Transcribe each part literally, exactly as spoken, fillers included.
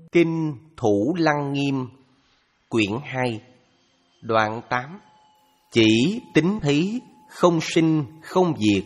Kinh Thủ Lăng Nghiêm, quyển hai, đoạn tám. Chỉ tính thí, không sinh không diệt.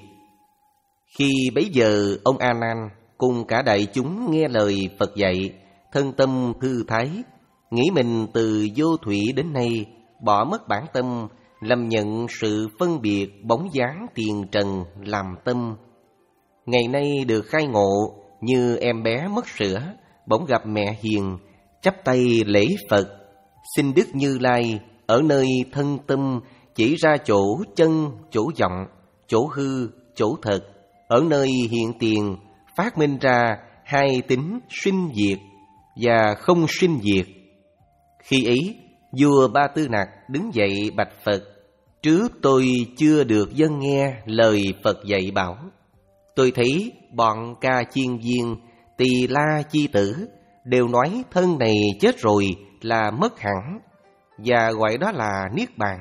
Khi bấy giờ ông A Nan cùng cả đại chúng nghe lời Phật dạy, thân tâm thư thái, nghĩ mình từ vô thủy đến nay bỏ mất bản tâm, lầm nhận sự phân biệt bóng dáng tiền trần làm tâm. Ngày nay được khai ngộ, như em bé mất sữa, bỗng gặp mẹ hiền, chắp tay lễ Phật, xin Đức Như Lai ở nơi thân tâm chỉ ra chỗ chân, chỗ vọng, chỗ hư, chỗ thật, ở nơi hiện tiền phát minh ra hai tính sinh diệt và không sinh diệt. Khi ấy, vua Ba Tư Nặc đứng dậy bạch Phật: trước tôi chưa được dâng nghe lời Phật dạy bảo. Tôi thấy bọn Ca Chiên Viên, Tỳ La Chi Tử đều nói thân này chết rồi là mất hẳn, và gọi đó là Niết Bàn.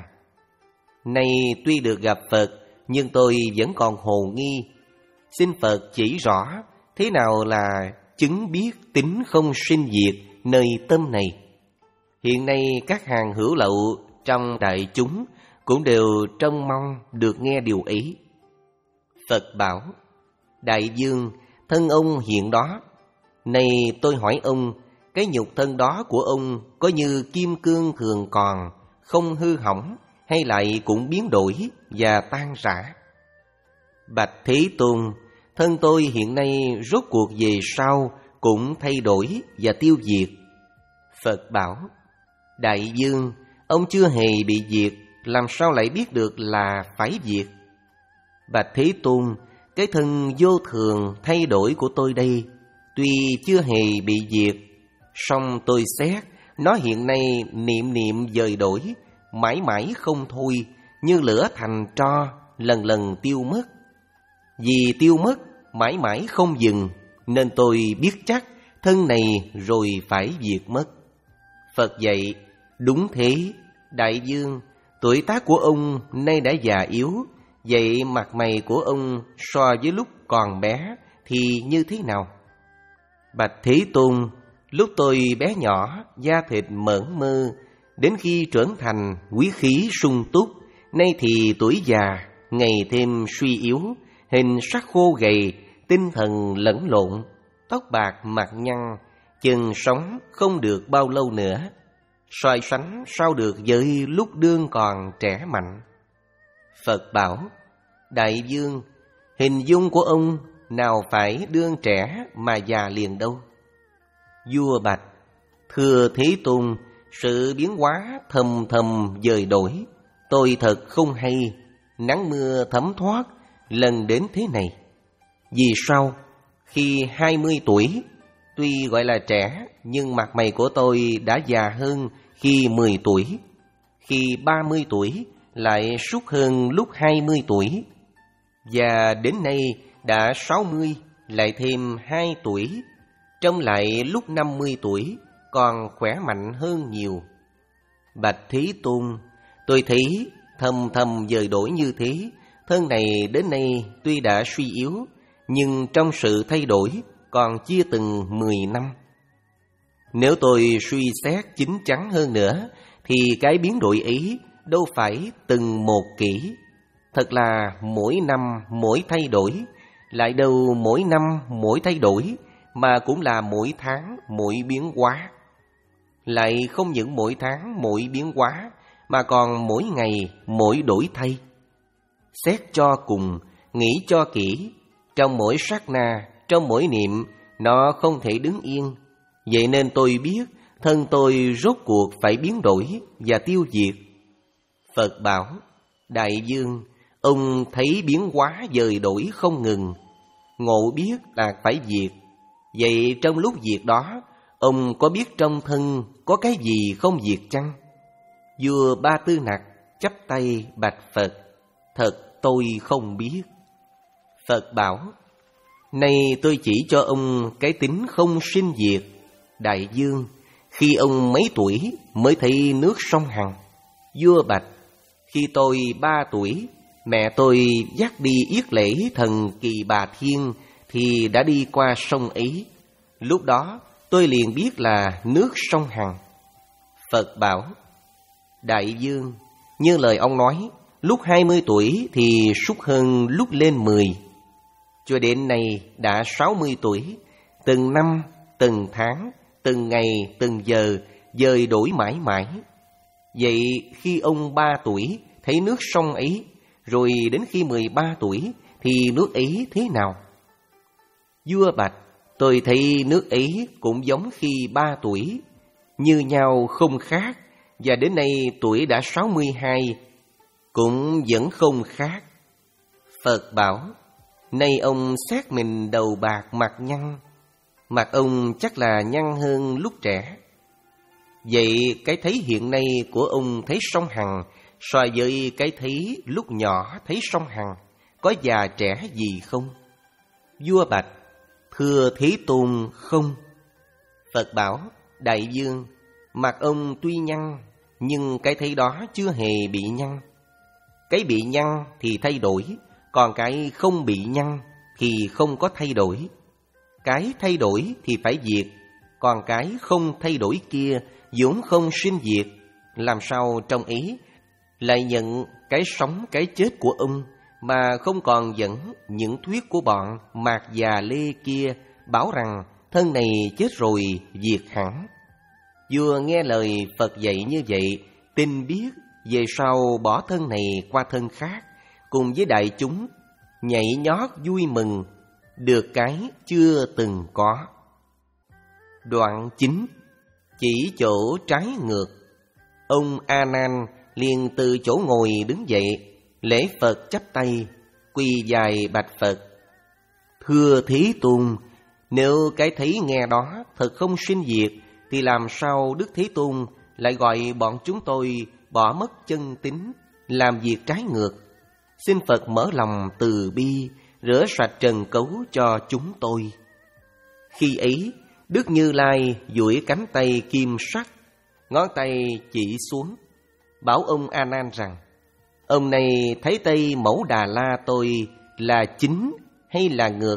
Nay tuy được gặp Phật, nhưng tôi vẫn còn hồ nghi. Xin Phật chỉ rõ thế nào là chứng biết tính không sinh diệt nơi tâm này. Hiện nay các hàng hữu lậu trong đại chúng cũng đều trông mong được nghe điều ấy. Phật bảo: Đại vương, thân ông hiện đó. Nay tôi hỏi ông, cái nhục thân đó của ông có như kim cương thường còn, không hư hỏng, hay lại cũng biến đổi và tan rã? Bạch Thế Tôn, thân tôi hiện nay rốt cuộc về sau cũng thay đổi và tiêu diệt. Phật bảo: Đại vương, ông chưa hề bị diệt, làm sao lại biết được là phải diệt? Bạch Thế Tôn, cái thân vô thường thay đổi của tôi đây, tuy chưa hề bị diệt, song tôi xét nó hiện nay niệm niệm dời đổi, mãi mãi không thôi, như lửa thành tro, lần lần tiêu mất. Vì tiêu mất, mãi mãi không dừng, nên tôi biết chắc thân này rồi phải diệt mất. Phật dạy: đúng thế, đại vương, tuổi tác của ông nay đã già yếu, vậy mặt mày của ông so với lúc còn bé thì như thế nào? Bạch Thế Tôn, lúc tôi bé nhỏ, da thịt mởn mơ, đến khi trưởng thành, quý khí sung túc, nay thì tuổi già, ngày thêm suy yếu, hình sắc khô gầy, tinh thần lẫn lộn, tóc bạc mặt nhăn, chừng sống không được bao lâu nữa. So sánh sao được với lúc đương còn trẻ mạnh? Phật bảo: Đại vương, hình dung của ông nào phải đương trẻ mà già liền đâu? Vua bạch: Thưa Thế Tôn, sự biến hóa thầm thầm dời đổi, tôi thật không hay. Nắng mưa thấm thoát lần đến thế này. Vì sao? Khi hai mươi tuổi, tuy gọi là trẻ, nhưng mặt mày của tôi đã già hơn khi mười tuổi. Khi ba mươi tuổi lại sút hơn lúc hai mươi tuổi. Và đến nay đã sáu mươi, lại thêm hai tuổi, trông lại lúc năm mươi tuổi còn khỏe mạnh hơn nhiều. Bạch Thế Tôn, tôi thấy thầm thầm dời đổi như thế, thân này đến nay tuy đã suy yếu, nhưng trong sự thay đổi còn chia từng mười năm. Nếu tôi suy xét chín chắn hơn nữa, thì cái biến đổi ấy đâu phải từng một kỷ. Thật là mỗi năm mỗi thay đổi, lại đâu mỗi năm mỗi thay đổi, mà cũng là mỗi tháng mỗi biến hóa. Lại không những mỗi tháng mỗi biến hóa, mà còn mỗi ngày mỗi đổi thay. Xét cho cùng, nghĩ cho kỹ, trong mỗi sát na, trong mỗi niệm, nó không thể đứng yên. Vậy nên tôi biết thân tôi rốt cuộc phải biến đổi và tiêu diệt. Phật bảo: Đại vương, ông thấy biến hóa dời đổi không ngừng, ngộ biết là phải diệt. Vậy trong lúc diệt đó, ông có biết trong thân có cái gì không diệt chăng? Vua Ba Tư Nặc chắp tay bạch Phật: Thật tôi không biết. Phật bảo: Nay tôi chỉ cho ông cái tính không sinh diệt. Đại vương, khi ông mấy tuổi mới thấy nước sông Hằng? Vua bạch: Khi tôi ba tuổi, mẹ tôi dắt đi yết lễ thần Kỳ Bà Thiên thì đã đi qua sông ấy. Lúc đó tôi liền biết là nước sông Hằng. Phật bảo: Đại vương, như lời ông nói, lúc hai mươi tuổi thì sút hơn lúc lên mười. Cho đến nay đã sáu mươi tuổi, từng năm, từng tháng, từng ngày, từng giờ, dời đổi mãi mãi. Vậy khi ông ba tuổi thấy nước sông ấy, rồi đến khi mười ba tuổi thì nước ấy thế nào? Vua bạch: Tôi thấy nước ấy cũng giống khi ba tuổi, như nhau không khác, và đến nay tuổi đã sáu mươi hai, cũng vẫn không khác. Phật bảo: Nay ông xét mình đầu bạc mặt nhăn, mặt ông chắc là nhăn hơn lúc trẻ. Vậy cái thấy hiện nay của ông thấy sông Hằng so với cái thấy lúc nhỏ thấy sông Hằng có già trẻ gì không? Vua bạch: Thưa Thế Tôn, không. Phật bảo: Đại vương, mặt ông tuy nhăn, nhưng cái thấy đó chưa hề bị nhăn. Cái bị nhăn thì thay đổi, còn cái không bị nhăn thì không có thay đổi. Cái thay đổi thì phải diệt, còn cái không thay đổi kia vốn không sinh diệt. Làm sao trong ý lại nhận cái sống cái chết của ông, mà không còn dẫn những thuyết của bọn Mạc già Lê kia bảo rằng thân này chết rồi diệt hẳn. Vua nghe lời Phật dạy như vậy, tin biết về sau bỏ thân này qua thân khác, cùng với đại chúng nhảy nhót vui mừng, được cái chưa từng có. Đoạn chín. Chỉ chỗ trái ngược. Ông A Nan liền từ chỗ ngồi đứng dậy, lễ Phật chắp tay, quỳ dài bạch Phật: Thưa Thế Tôn, nếu cái thấy nghe đó thật không sinh diệt, thì làm sao Đức Thế Tôn lại gọi bọn chúng tôi bỏ mất chân tín, làm việc trái ngược? Xin Phật mở lòng từ bi, rửa sạch trần cấu cho chúng tôi. Khi ấy, Đức Như Lai duỗi cánh tay kim sắc, ngón tay chỉ xuống, bảo ông A Nan rằng: Ông này thấy tay Mẫu Đà La tôi là chính hay là ngược?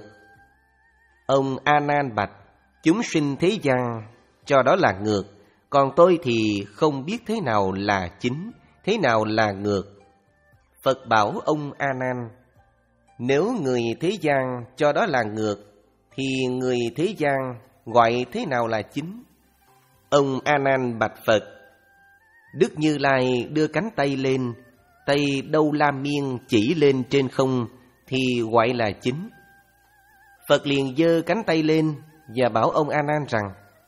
Ông A Nan bạch: Chúng sinh thế gian cho đó là ngược, còn tôi thì không biết thế nào là chính, thế nào là ngược. Phật bảo ông A Nan: Nếu người thế gian cho đó là ngược, thì người thế gian gọi thế nào là chính? Ông A Nan bạch Phật: Đức Như Lai đưa cánh tay lên, tay Đâu La Miên chỉ lên trên không, thì gọi là chính. Phật liền giơ cánh tay lên và bảo ông A Nan rằng: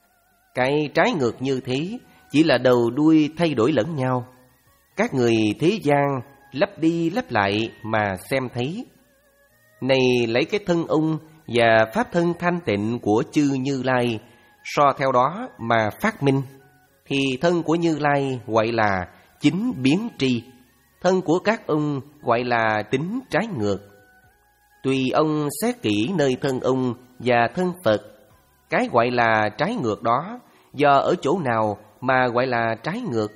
Cái trái ngược như thế chỉ là đầu đuôi thay đổi lẫn nhau. Các người thế gian lấp đi lấp lại mà xem thấy. Này lấy cái thân ông và pháp thân thanh tịnh của chư Như Lai so theo đó mà phát minh, thì thân của Như Lai gọi là chính biến tri, thân của các ông gọi là tính trái ngược. Tùy ông xét kỹ nơi thân ông và thân Phật, cái gọi là trái ngược đó do ở chỗ nào mà gọi là trái ngược?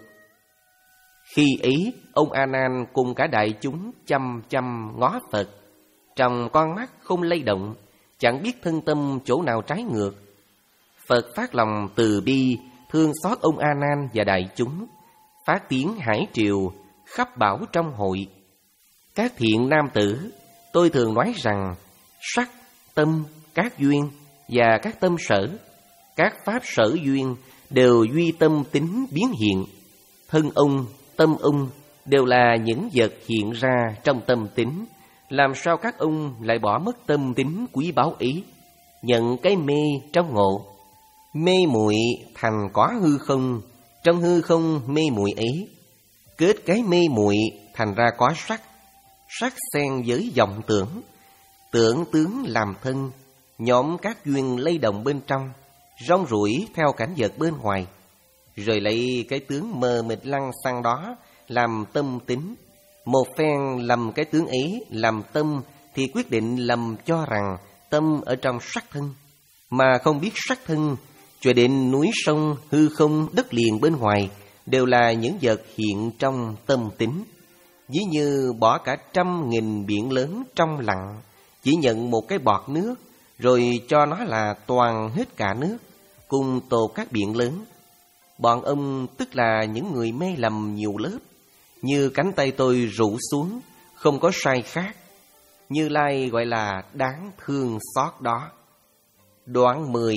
Khi ấy, ông A Nan cùng cả đại chúng chăm chăm ngó Phật, trong con mắt không lay động, chẳng biết thân tâm chỗ nào trái ngược. Phật phát lòng từ bi, thương xót ông A Nan và đại chúng, phát tiếng hải triều khắp bảo trong hội: Các thiện nam tử, tôi thường nói rằng sắc, tâm, các duyên và các tâm sở, các pháp sở duyên đều duy tâm tính biến hiện. Thân ông, tâm ông đều là những vật hiện ra trong tâm tính. Làm sao các ông lại bỏ mất tâm tính quý báu ý, nhận cái mê trong ngộ? Mê muội thành có hư không, trong hư không mê muội ấy, kết cái mê muội thành ra có sắc. Sắc xen với vọng tưởng, tưởng tướng làm thân, nhóm các duyên lay động bên trong, rong ruổi theo cảnh vật bên ngoài, rồi lấy cái tướng mờ mịt lăng xăng đó làm tâm tính. Một phen lầm cái tướng ấy làm tâm, thì quyết định lầm cho rằng tâm ở trong sắc thân, mà không biết sắc thân cho đến núi sông, hư không, đất liền bên ngoài đều là những vật hiện trong tâm tính. Ví như bỏ cả trăm nghìn biển lớn trong lặng, chỉ nhận một cái bọt nước, rồi cho nó là toàn hết cả nước. cùng tột các biện lớn. Bọn ông tức là những người mê lầm nhiều lớp, như cánh tay tôi rũ xuống, không có sai khác. Như Lai gọi là đáng thương xót đó. Đoạn mười.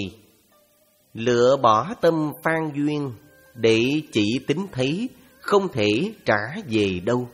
Lựa bỏ tâm phan duyên, để chỉ tính thấy, không thể trả về đâu.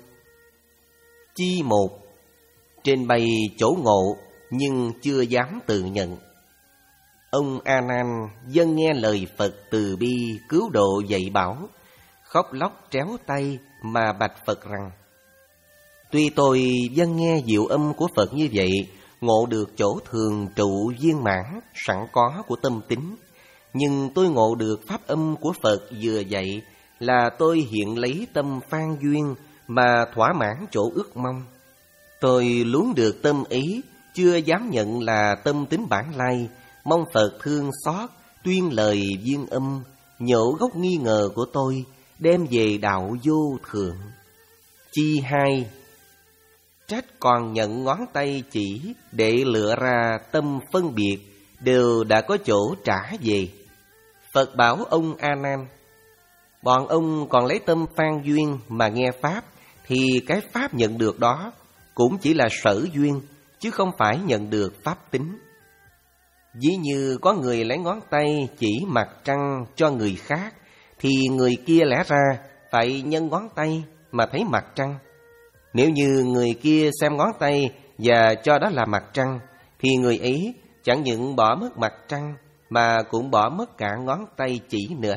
Chi một. Trên bày chỗ ngộ, nhưng chưa dám tự nhận. Ông A Nan dâng nghe lời Phật từ bi cứu độ dạy bảo, khóc lóc tréo tay mà bạch Phật rằng: tuy tôi dâng nghe diệu âm của Phật như vậy, ngộ được chỗ thường trụ viên mãn sẵn có của tâm tính, nhưng tôi ngộ được pháp âm của Phật vừa dạy là tôi hiện lấy tâm phan duyên mà thỏa mãn chỗ ước mong. Tôi luống được tâm ý, chưa dám nhận là tâm tính bản lai, mong Phật thương xót, tuyên lời viên âm, nhổ gốc nghi ngờ của tôi, đem về đạo vô thượng. Chi hai. Trách còn nhận ngón tay chỉ để lựa ra tâm phân biệt, đều đã có chỗ trả về. Phật bảo ông A Nan: bọn ông còn lấy tâm phan duyên mà nghe pháp, thì cái pháp nhận được đó cũng chỉ là sở duyên, chứ không phải nhận được pháp tính. Ví như có người lấy ngón tay chỉ mặt trăng cho người khác, thì người kia lẽ ra phải nhân ngón tay mà thấy mặt trăng. Nếu như người kia xem ngón tay và cho đó là mặt trăng, thì người ấy chẳng những bỏ mất mặt trăng mà cũng bỏ mất cả ngón tay chỉ nữa.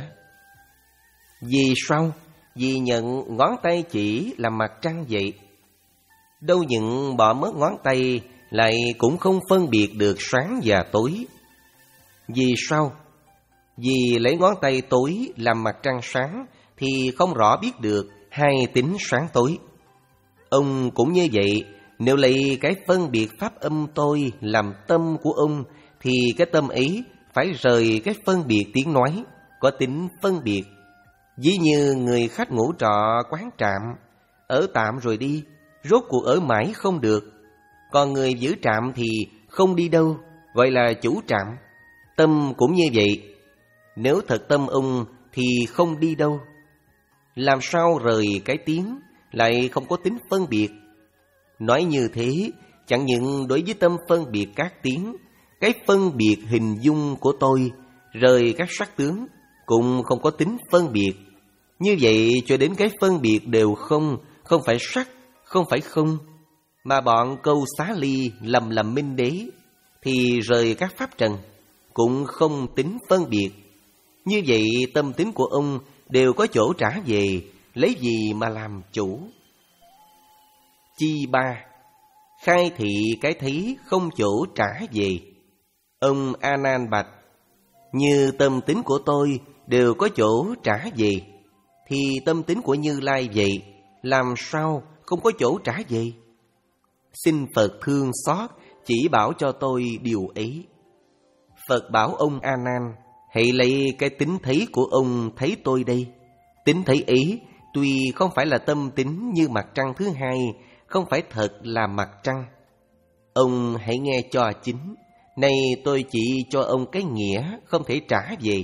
Vì sao? Vì nhận ngón tay chỉ là mặt trăng vậy. Đâu những bỏ mất ngón tay, lại cũng không phân biệt được sáng và tối. Vì sao? Vì lấy ngón tay tối làm mặt trăng sáng, thì không rõ biết được hai tính sáng tối. Ông cũng như vậy, nếu lấy cái phân biệt pháp âm tôi làm tâm của ông, thì cái tâm ấy phải rời cái phân biệt tiếng nói, có tính phân biệt. Ví như người khách ngủ trọ quán trạm, ở tạm rồi đi, rốt cuộc ở mãi không được. Còn người giữ trạm thì không đi đâu, gọi là chủ trạm. Tâm cũng như vậy, nếu thật tâm ông thì không đi đâu. Làm sao rời cái tiếng, lại không có tính phân biệt. Nói như thế, chẳng những đối với tâm phân biệt các tiếng, cái phân biệt hình dung của tôi, rời các sắc tướng, cũng không có tính phân biệt. Như vậy cho đến cái phân biệt đều không, không phải sắc, không phải không, mà bọn Câu Xá Ly lầm lầm minh đế, thì rời các pháp trần, cũng không tính phân biệt. Như vậy tâm tính của ông đều có chỗ trả về, lấy gì mà làm chủ. Chi ba. Khai thị cái thấy không chỗ trả về. Ông A Nan bạch: như tâm tính của tôi đều có chỗ trả về, thì tâm tính của Như Lai vậy, làm sao không có chỗ trả về? Xin Phật thương xót, chỉ bảo cho tôi điều ấy. Phật bảo ông A Nan: hãy lấy cái tính thấy của ông thấy tôi đây. Tính thấy ấy tuy không phải là tâm tính như mặt trăng thứ hai, không phải thật là mặt trăng. Ông hãy nghe cho chính. Nay tôi chỉ cho ông cái nghĩa không thể trả về.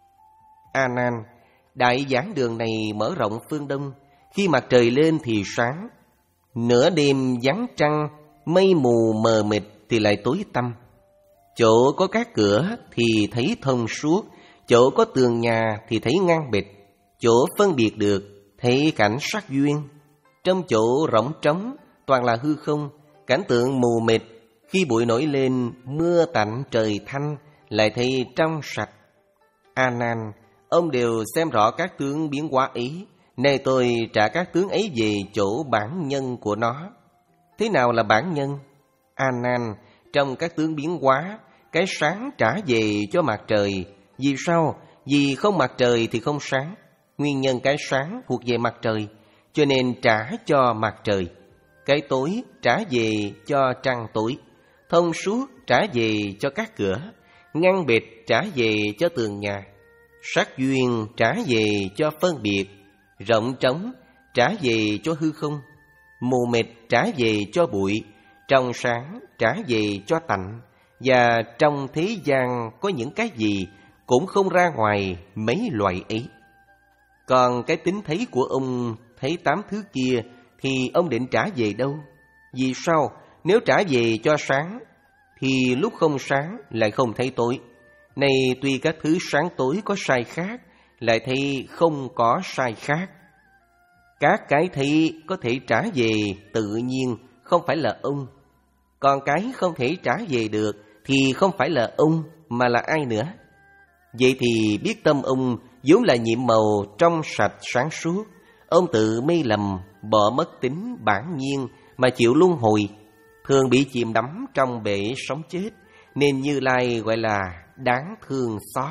A Nan, đại giảng đường này mở rộng phương Đông, khi mặt trời lên thì sáng, nửa đêm vắng trăng, mây mù mờ mịt thì lại tối tăm. Chỗ có các cửa thì thấy thông suốt, chỗ có tường nhà thì thấy ngang bịch, chỗ phân biệt được thấy cảnh sắc duyên. Trong chỗ rỗng trống toàn là hư không, cảnh tượng mù mịt, khi bụi nổi lên, mưa tạnh trời thanh, lại thấy trong sạch. A Nan, ông đều xem rõ các tướng biến hóa ấy, nay tôi trả các tướng ấy về chỗ bản nhân của nó. Thế nào là bản nhân? A Nan, trong các tướng biến hóa, cái sáng trả về cho mặt trời. Vì sao? Vì không mặt trời thì không sáng. Nguyên nhân cái sáng thuộc về mặt trời, cho nên trả cho mặt trời. Cái tối trả về cho trăng tối. Thông suốt trả về cho các cửa. Ngăn bịt trả về cho tường nhà. Sắc duyên trả về cho phân biệt. Rộng trống trả về cho hư không. Mù mịt trả về cho bụi. Trong sáng trả về cho tạnh. Và trong thế gian có những cái gì cũng không ra ngoài mấy loại ấy. Còn cái tính thấy của ông thấy tám thứ kia thì ông định trả về đâu? Vì sao? Nếu trả về cho sáng thì lúc không sáng lại không thấy tối. Này tuy các thứ sáng tối có sai khác, lại thấy không có sai khác. Các cái thấy có thể trả về tự nhiên không phải là ông. Còn cái không thể trả về được thì không phải là ông mà là ai nữa? Vậy thì biết tâm ông vốn là nhiệm màu trong sạch sáng suốt. Ông tự mê lầm, bỏ mất tính bản nhiên mà chịu luân hồi, thường bị chìm đắm trong bể sống chết, nên Như Lai gọi là đáng thương xót.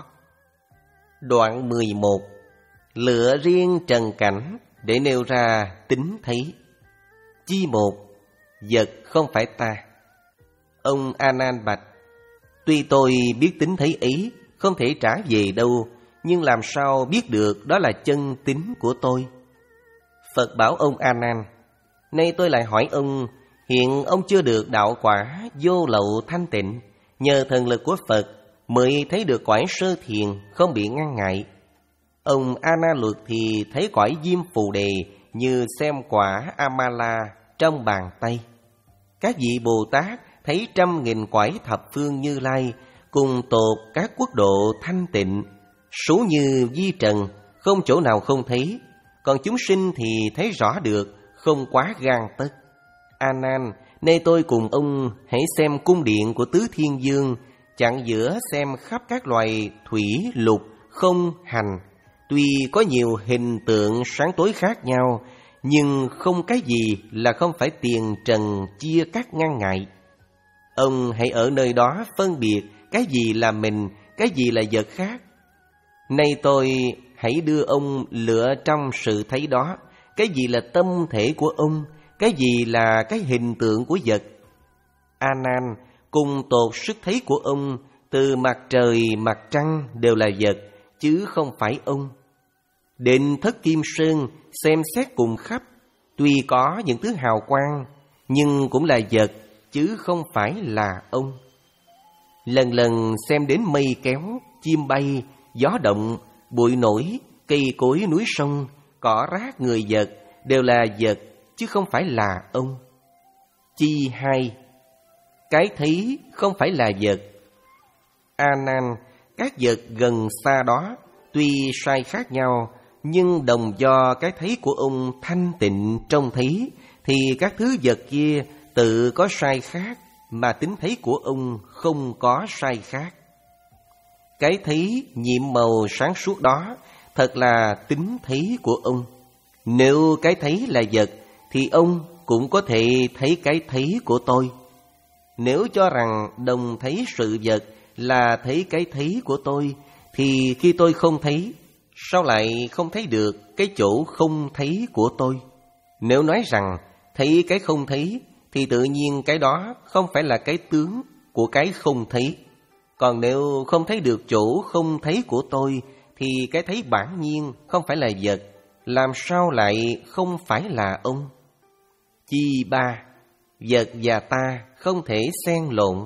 Đoạn mười một. Lựa riêng trần cảnh để nêu ra tính thấy. Chi một. Vật không phải ta. Ông A Nan bạch: Tuy tôi biết tính thấy ấy không thể trả về đâu, nhưng làm sao biết được đó là chân tính của tôi? Phật bảo ông A Nan: Nay tôi lại hỏi ông, hiện ông chưa được đạo quả vô lậu thanh tịnh, nhờ thần lực của Phật mới thấy được cõi sơ thiền không bị ngăn ngại. Ông A Na Luật thì thấy cõi Diêm Phù Đề như xem quả Amala trong bàn tay. Các vị Bồ Tát thấy trăm nghìn cõi thập phương Như Lai cùng tột các quốc độ thanh tịnh, số như vi trần, không chỗ nào không thấy. Còn chúng sinh thì thấy rõ được, không quá gan tất. A Nan, nay tôi cùng ông hãy xem cung điện của Tứ Thiên Dương, chặn giữa xem khắp các loài thủy lục không hành. Tuy có nhiều hình tượng sáng tối khác nhau, nhưng không cái gì là không phải tiền trần chia cắt ngăn ngại. Ông hãy ở nơi đó phân biệt cái gì là mình, cái gì là vật khác. Nay tôi hãy đưa ông lựa trong sự thấy đó, cái gì là tâm thể của ông, cái gì là cái hình tượng của vật. A Nan, cùng tột sức thấy của ông, từ mặt trời, mặt trăng đều là vật, chứ không phải ông. Định Thất Kim Sơn xem xét cùng khắp, tuy có những thứ hào quang, nhưng cũng là vật, chứ không phải là ông. Lần lần xem đến mây kéo, chim bay, gió động, bụi nổi, cây cối núi sông, cỏ rác người vật, đều là vật, chứ không phải là ông. Chi hai. Cái thấy không phải là vật. A Nan, các vật gần xa đó tuy sai khác nhau, nhưng đồng do cái thấy của ông thanh tịnh trông thấy, thì các thứ vật kia tự có sai khác, mà tính thấy của ông không có sai khác. Cái thấy nhiệm màu sáng suốt đó thật là tính thấy của ông. Nếu cái thấy là vật, thì ông cũng có thể thấy cái thấy của tôi. Nếu cho rằng đồng thấy sự vật là thấy cái thấy của tôi, thì khi tôi không thấy, sao lại không thấy được cái chỗ không thấy của tôi? Nếu nói rằng thấy cái không thấy, thì tự nhiên cái đó không phải là cái tướng của cái không thấy. Còn nếu không thấy được chỗ không thấy của tôi, thì cái thấy bản nhiên không phải là vật, làm sao lại không phải là ông? Chi ba. Vật và ta không thể xen lộn.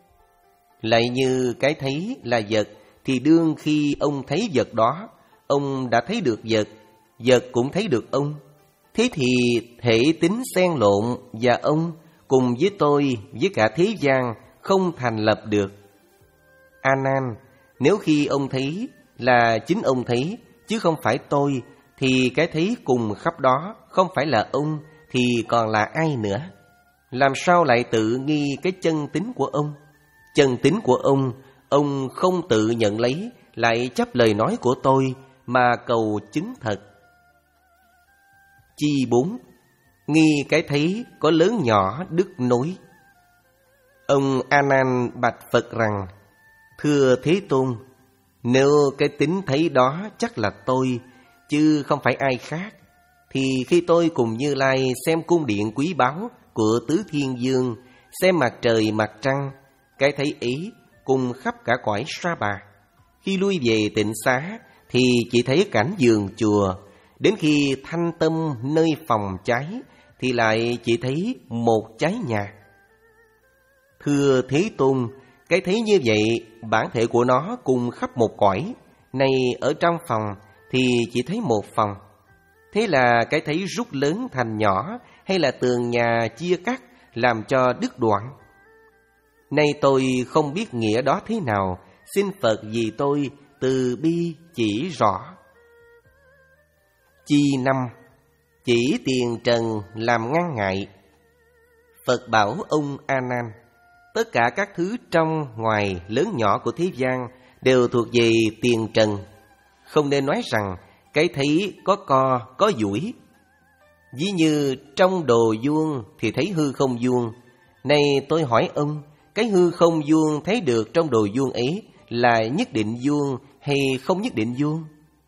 Lại như cái thấy là vật, thì đương khi ông thấy vật đó, ông đã thấy được vật, vật cũng thấy được ông. Thế thì thể tính xen lộn và ông cùng với tôi, với cả thế gian không thành lập được. A Nan, nếu khi ông thấy là chính ông thấy, chứ không phải tôi, thì cái thấy cùng khắp đó không phải là ông, thì còn là ai nữa? Làm sao lại tự nghi cái chân tính của ông? Chân tính của ông, ông không tự nhận lấy, lại chấp lời nói của tôi mà cầu chứng thật. Chi bốn. Nghi cái thấy có lớn nhỏ đứt nối. Ông A Nan bạch Phật rằng: Thưa Thế Tôn, nếu cái tính thấy đó chắc là tôi, chứ không phải ai khác, thì khi tôi cùng Như Lai xem cung điện quý báu của Tứ Thiên Dương, xem mặt trời mặt trăng, cái thấy ấy cùng khắp cả cõi Sa Bà. Khi lui về tịnh xá thì chỉ thấy cảnh vườn chùa, đến khi thanh tâm nơi phòng cháy thì lại chỉ thấy một cháy nhà. Thưa Thế Tôn, Cái thấy như vậy, bản thể của nó cùng khắp một cõi. Này ở trong phòng thì chỉ thấy một phòng. Thế là cái thấy rút lớn thành nhỏ, hay là tường nhà chia cắt làm cho đứt đoạn? Nay tôi không biết nghĩa đó thế nào, xin Phật vì tôi từ bi chỉ rõ. Chi năm, chỉ tiền trần làm ngăn ngại. Phật bảo ông A Nan, tất cả các thứ trong ngoài lớn nhỏ của thế gian đều thuộc về tiền trần. Không nên nói rằng cái thấy có co, có duỗi. Ví như trong đồ vuông thì thấy hư không vuông. Nay tôi hỏi ông, cái hư không vuông thấy được trong đồ vuông ấy là nhất định vuông hay không nhất định vuông?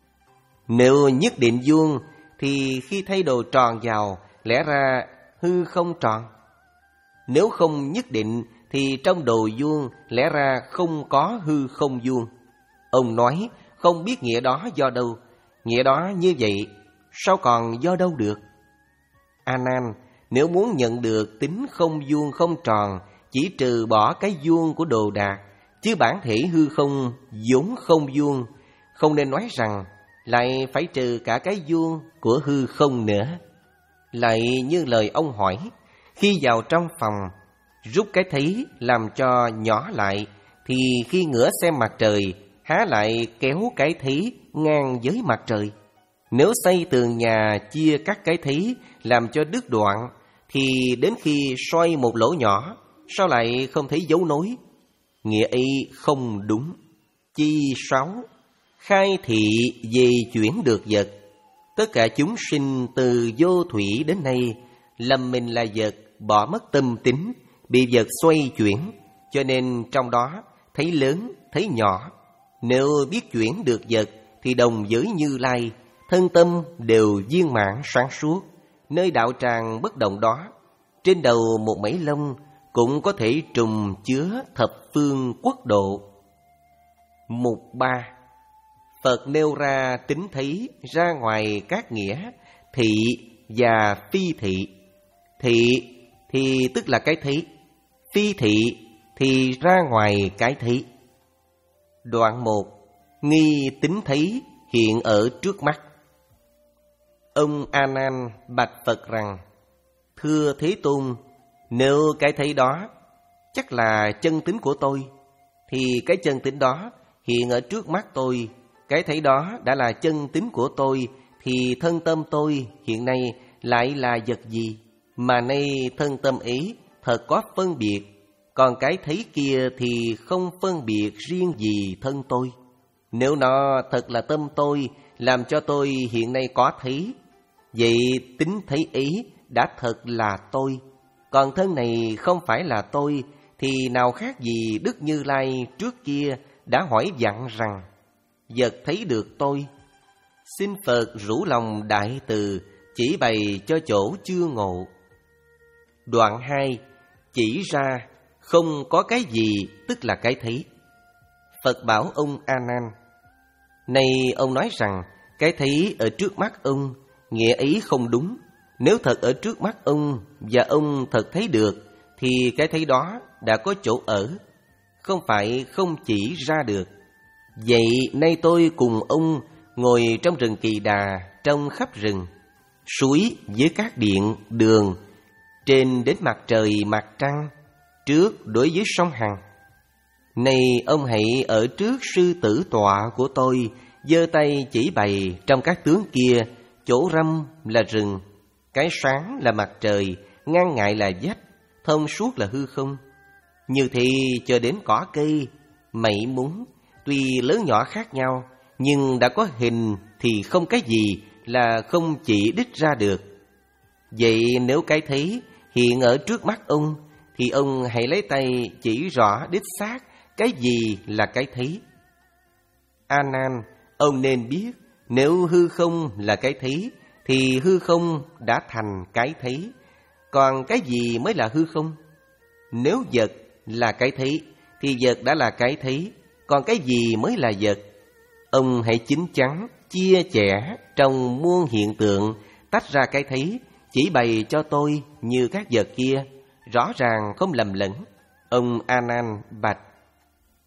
Nếu nhất định vuông thì khi thay đồ tròn vào, lẽ ra hư không tròn. Nếu không nhất định thì trong đồ vuông lẽ ra không có hư không vuông. Ông nói không biết nghĩa đó do đâu. Nghĩa đó như vậy, sao còn do đâu được? A Nan, nếu muốn nhận được tính không vuông không tròn, chỉ trừ bỏ cái vuông của đồ đạc, chứ bản thể hư không vốn không vuông. Không nên nói rằng lại phải trừ cả cái vuông của hư không nữa. Lại như lời ông hỏi, khi vào trong phòng, rút cái thấy làm cho nhỏ lại, thì khi ngửa xem mặt trời, há lại kéo cái thấy ngang với mặt trời? Nếu xây tường nhà chia cắt cái thấy làm cho đứt đoạn, thì đến khi xoay một lỗ nhỏ, sao lại không thấy dấu nối? Nghĩa ấy không đúng. Chi sáu, khai thị về chuyển được vật. Tất cả chúng sinh từ vô thủy đến nay lầm mình là vật, bỏ mất tâm tính, bị vật xoay chuyển, cho nên trong đó thấy lớn, thấy nhỏ. Nếu biết chuyển được vật thì đồng với Như Lai, thân tâm đều viên mãn sáng suốt. Nơi đạo tràng bất động đó, trên đầu một mẩy lông cũng có thể trùm chứa thập phương quốc độ. Mục ba, Phật nêu ra tính thấy ra ngoài các nghĩa thị và phi thị. Thị thì tức là cái thấy, phi thị thì ra ngoài cái thấy. Đoạn một, nghi tính thấy hiện ở trước mắt. Ông A Nan bạch Phật rằng, thưa Thế Tôn, nếu cái thấy đó chắc là chân tính của tôi, thì cái chân tính đó hiện ở trước mắt tôi. Cái thấy đó đã là chân tính của tôi, thì thân tâm tôi hiện nay lại là vật gì? Mà nay thân tâm ấy thật có phân biệt, còn cái thấy kia thì không phân biệt riêng gì thân tôi. Nếu nó thật là tâm tôi làm cho tôi hiện nay có thấy, vậy tính thấy ấy đã thật là tôi. Còn thân này không phải là tôi, thì nào khác gì Đức Như Lai trước kia đã hỏi dặn rằng, vật thấy được tôi. Xin Phật rủ lòng đại từ, chỉ bày cho chỗ chưa ngộ. Đoạn hai, chỉ ra không có cái gì tức là cái thấy. Phật bảo ông A Nan, nay ông nói rằng cái thấy ở trước mắt ông, nghĩa ấy không đúng. Nếu thật ở trước mắt ông và ông thật thấy được, thì cái thấy đó đã có chỗ ở, không phải không chỉ ra được. Vậy nay tôi cùng ông ngồi trong rừng Kỳ Đà, trong khắp rừng, suối với các điện, đường, trên đến mặt trời, mặt trăng, trước đối với sông Hằng. Này ông hãy ở trước sư tử tọa của tôi, giơ tay chỉ bày trong các tướng kia, chỗ râm là rừng, cái sáng là mặt trời, ngang ngại là vách, thông suốt là hư không. Như thì cho đến cỏ cây, mảy muốn, tuy lớn nhỏ khác nhau, nhưng đã có hình thì không cái gì là không chỉ đích ra được. Vậy nếu cái thấy hiện ở trước mắt ông, thì ông hãy lấy tay chỉ rõ đích xác cái gì là cái thấy. A Nan, ông nên biết, nếu hư không là cái thấy, thì hư không đã thành cái thấy. Còn cái gì mới là hư không? Nếu vật là cái thấy, thì vật đã là cái thấy. Còn cái gì mới là vật? Ông hãy chín chắn, chia chẻ trong muôn hiện tượng, tách ra cái thấy, chỉ bày cho tôi như các vật kia, rõ ràng không lầm lẫn. Ông A Nan bạch,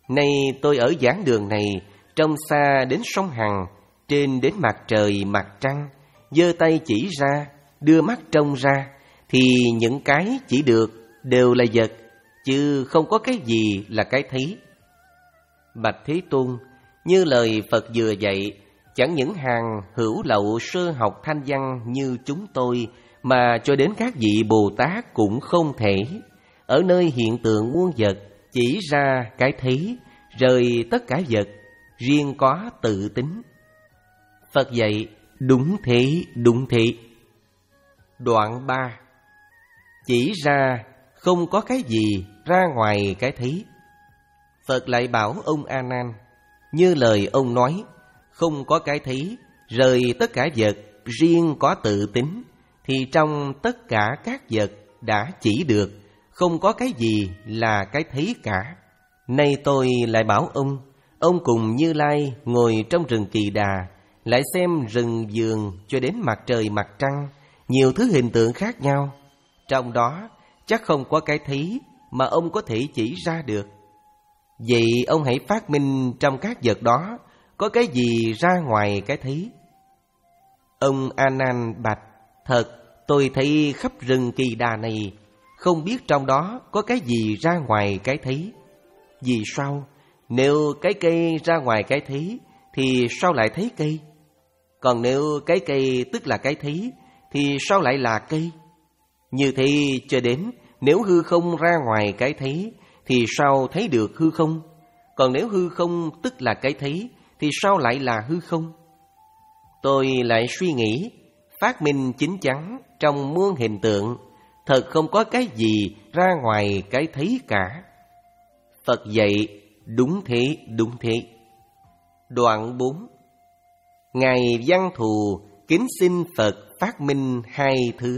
Nay tôi ở giảng đường này, trông xa đến sông Hằng, trên đến mặt trời mặt trăng, giơ tay chỉ ra, đưa mắt trông ra, thì những cái chỉ được đều là vật, chứ không có cái gì là cái thấy. Bạch Thế Tôn, như lời Phật vừa dạy, chẳng những hàng hữu lậu sơ học thanh văn như chúng tôi, mà cho đến các vị Bồ Tát cũng không thể. Ở nơi hiện tượng muôn vật, chỉ ra cái thấy, rời tất cả vật, riêng có tự tính. Phật dạy, đúng thế, đúng thế. Đoạn ba. Chỉ ra không có cái gì ra ngoài cái thấy. Phật lại bảo ông A Nan, như lời ông nói, không có cái thấy, rời tất cả vật, riêng có tự tính, thì trong tất cả các vật đã chỉ được, không có cái gì là cái thấy cả. Nay tôi lại bảo ông, ông cùng Như Lai ngồi trong rừng Kỳ Đà, lại xem rừng vườn cho đến mặt trời mặt trăng, nhiều thứ hình tượng khác nhau. Trong đó chắc không có cái thấy mà ông có thể chỉ ra được. Vậy ông hãy phát minh trong các vật đó có cái gì ra ngoài cái thấy. Ông A Nan bạch, thật, tôi thấy khắp rừng Kỳ Đà này, không biết trong đó có cái gì ra ngoài cái thấy. Vì sao? Nếu cái cây ra ngoài cái thấy, thì sao lại thấy cây? Còn nếu cái cây tức là cái thấy, thì sao lại là cây? Như thế cho đến nếu hư không ra ngoài cái thấy, thì sao thấy được hư không? Còn nếu hư không tức là cái thấy, thì sao lại là hư không? Tôi lại suy nghĩ, phát minh chính chắn trong muôn hình tượng, thật không có cái gì ra ngoài cái thấy cả. Phật dạy, đúng thế, đúng thế. Đoạn bốn. Ngài Văn Thù kính xin Phật phát minh hai thứ.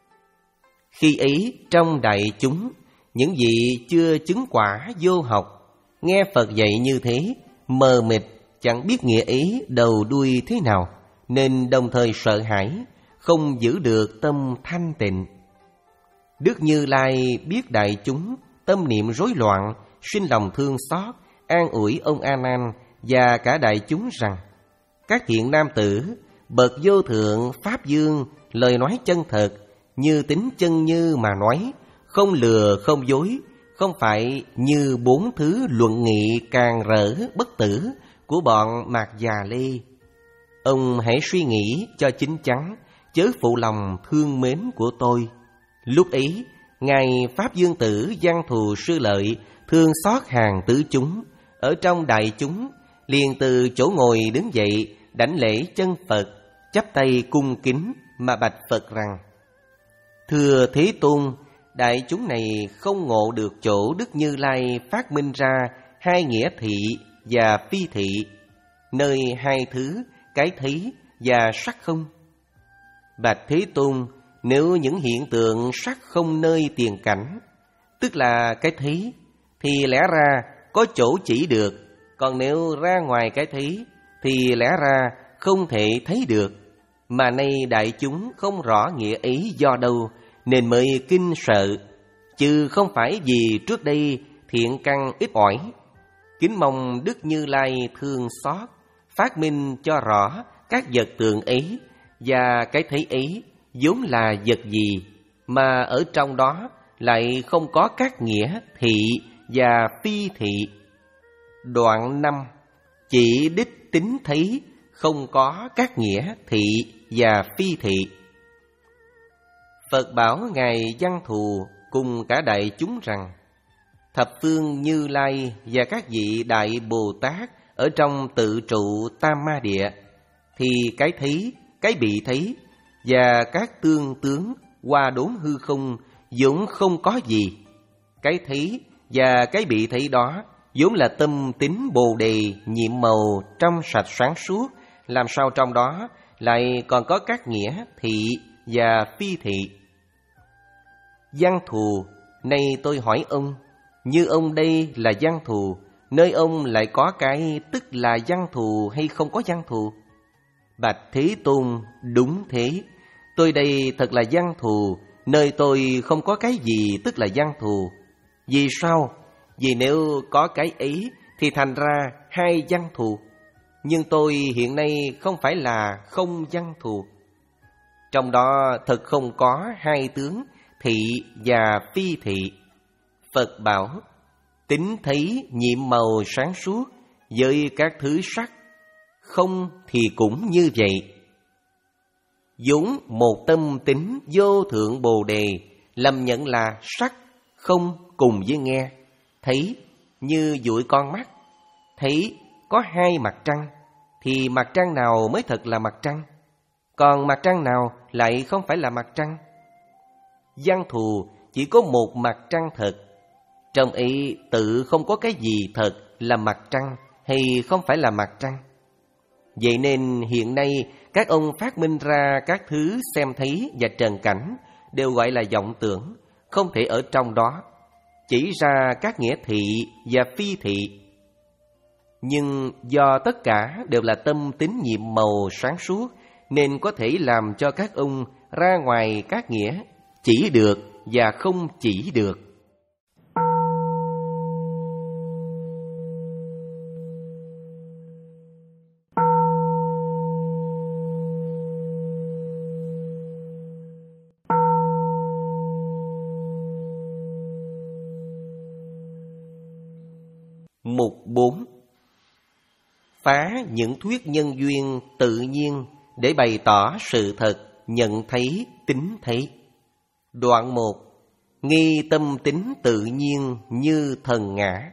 Khi ấy trong đại chúng, những vị chưa chứng quả vô học, nghe Phật dạy như thế, mờ mịt, chẳng biết nghĩa ý đầu đuôi thế nào, nên đồng thời sợ hãi, không giữ được tâm thanh tịnh. Đức Như Lai biết đại chúng tâm niệm rối loạn, sinh lòng thương xót, an ủi ông A Nan và cả đại chúng rằng: các thiện nam tử, bậc vô thượng pháp dương, lời nói chân thật, như tính chân như mà nói, không lừa không dối, không phải như bốn thứ luận nghị càng rỡ bất tử của bọn Mạt Già Lê. Ông hãy suy nghĩ cho chín chắn, chớ phụ lòng thương mến của tôi. Lúc ấy, Ngài Pháp Dương Tử Văn Thù Sư Lợi thương xót hàng tứ chúng, ở trong đại chúng, liền từ chỗ ngồi đứng dậy, đảnh lễ chân Phật, chắp tay cung kính mà bạch Phật rằng: thưa Thế Tôn, đại chúng này không ngộ được chỗ Đức Như Lai phát minh ra hai nghĩa thị và phi thị, nơi hai thứ cái thấy và sắc không. Bạch Thế Tôn, nếu những hiện tượng sắc không nơi tiền cảnh, tức là cái thấy, thì lẽ ra có chỗ chỉ được, còn nếu ra ngoài cái thấy, thì lẽ ra không thể thấy được. Mà nay đại chúng không rõ nghĩa ấy do đâu, nên mới kinh sợ, chứ không phải vì trước đây thiện căn ít ỏi. Kính mong Đức Như Lai thương xót, phát minh cho rõ các vật tượng ấy và cái thấy ấy vốn là vật gì, mà ở trong đó lại không có các nghĩa thị và phi thị. Đoạn năm. Chỉ đích tính thấy, không có các nghĩa thị và phi thị. Phật bảo Ngài Văn Thù cùng cả đại chúng rằng: thập phương Như Lai và các vị đại Bồ Tát ở trong tự trụ Tam Ma Địa, thì cái thấy, cái bị thấy và các tương tướng qua đốn hư không vốn không có gì. Cái thấy và cái bị thấy đó vốn là tâm tính Bồ Đề nhiệm màu trong sạch sáng suốt, làm sao trong đó lại còn có các nghĩa thị và phi thị. Văn Thù, nay tôi hỏi ông, như ông đây là Văn Thù, nơi ông lại có cái tức là Văn Thù hay không có Văn Thù? Bạch Thế Tôn, đúng thế, tôi đây thật là Văn Thù, nơi tôi không có cái gì tức là Văn Thù. Vì sao? Vì nếu có cái ấy thì thành ra hai văn thù. Nhưng tôi hiện nay không phải là không văn thù. Trong đó thật không có hai tướng thị và phi thị. Phật bảo tính thấy nhiệm màu sáng suốt với các thứ sắc, không thì cũng như vậy. vốn một tâm tính vô thượng Bồ Đề, lầm nhận là sắc không cùng với nghe. Thấy như dụi con mắt, thấy có hai mặt trăng, thì mặt trăng nào mới thật là mặt trăng, còn mặt trăng nào lại không phải là mặt trăng. Văn thù chỉ có một mặt trăng thật, trong ấy tự không có cái gì thật là mặt trăng hay không phải là mặt trăng. Vậy nên hiện nay các ông phát minh ra các thứ xem thấy và trần cảnh đều gọi là vọng tưởng, không thể ở trong đó, chỉ ra các nghĩa thị và phi thị. Nhưng do tất cả đều là tâm tín nhiệm màu sáng suốt, nên có thể làm cho các ông ra ngoài các nghĩa chỉ được và không chỉ được. Mục bốn. Phá những thuyết nhân duyên tự nhiên để bày tỏ sự thật nhận thấy tính thấy. Đoạn một. Nghi tâm tính tự nhiên như thần ngã.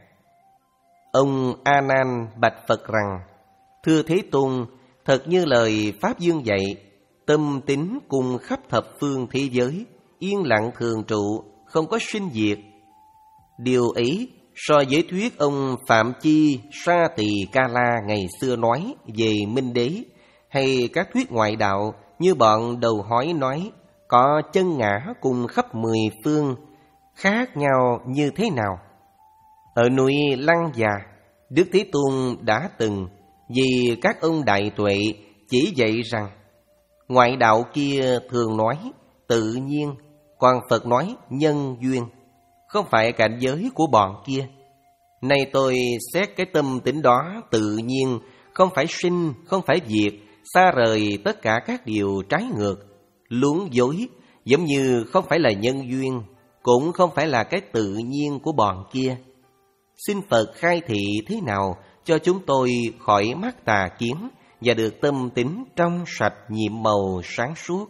Ông A Nan bạch Phật rằng: Thưa Thế Tôn, thật như lời Pháp Dương dạy, tâm tính cùng khắp thập phương thế giới yên lặng thường trụ, không có sinh diệt. Điều ấy so với thuyết ông Phạm Chi Sa Tỳ Ca La ngày xưa nói về Minh Đế, hay các thuyết ngoại đạo như bọn đầu hói nói có chân ngã cùng khắp mười phương, khác nhau như thế nào? Ở núi Lăng Già, Đức Thế Tôn đã từng vì các ông đại tuệ chỉ dạy rằng ngoại đạo kia thường nói tự nhiên, còn Phật nói nhân duyên, không phải cảnh giới của bọn kia. Nay tôi xét cái tâm tính đó tự nhiên, không phải sinh, không phải diệt, xa rời tất cả các điều trái ngược, luống dối, giống như không phải là nhân duyên, cũng không phải là cái tự nhiên của bọn kia. Xin Phật khai thị thế nào cho chúng tôi khỏi mắc tà kiến và được tâm tính trong sạch nhiệm màu sáng suốt.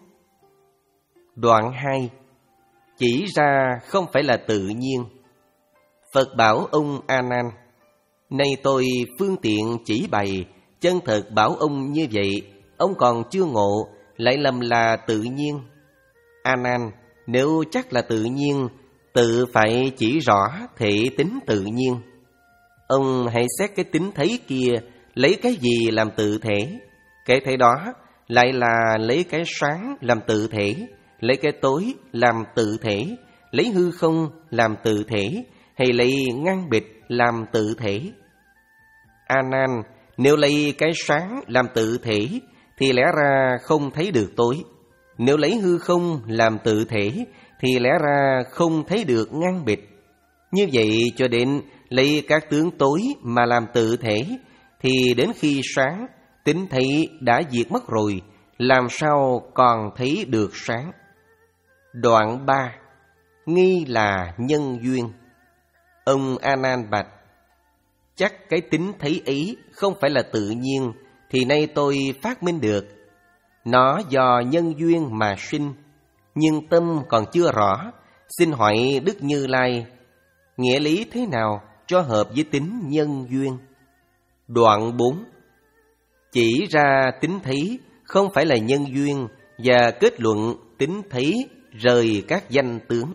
Đoạn hai. Chỉ ra không phải là tự nhiên. Phật bảo ông A Nan: Nay tôi phương tiện chỉ bày, chân thật bảo ông như vậy, ông còn chưa ngộ, lại lầm là tự nhiên. A Nan, nếu chắc là tự nhiên, tự phải chỉ rõ thể tính tự nhiên. Ông hãy xét cái tính thấy kia, lấy cái gì làm tự thể? Cái thể đó lại là lấy cái sáng làm tự thể, lấy cái tối làm tự thể, lấy hư không làm tự thể, hay lấy ngăn bịch làm tự thể? A Nan, nếu lấy cái sáng làm tự thể thì lẽ ra không thấy được tối. Nếu lấy hư không làm tự thể thì lẽ ra không thấy được ngăn bịch. Như vậy cho đến lấy các tướng tối mà làm tự thể, thì đến khi sáng, tính thấy đã diệt mất rồi, làm sao còn thấy được sáng? Đoạn ba. Nghi là nhân duyên. Ông A Nan bạch: Chắc cái tính thấy ấy không phải là tự nhiên, thì nay tôi phát minh được. Nó do nhân duyên mà sinh, nhưng tâm còn chưa rõ. Xin hỏi Đức Như Lai, nghĩa lý thế nào cho hợp với tính nhân duyên? Đoạn bốn. Chỉ ra tính thấy không phải là nhân duyên, và kết luận tính thấy rời các danh tướng.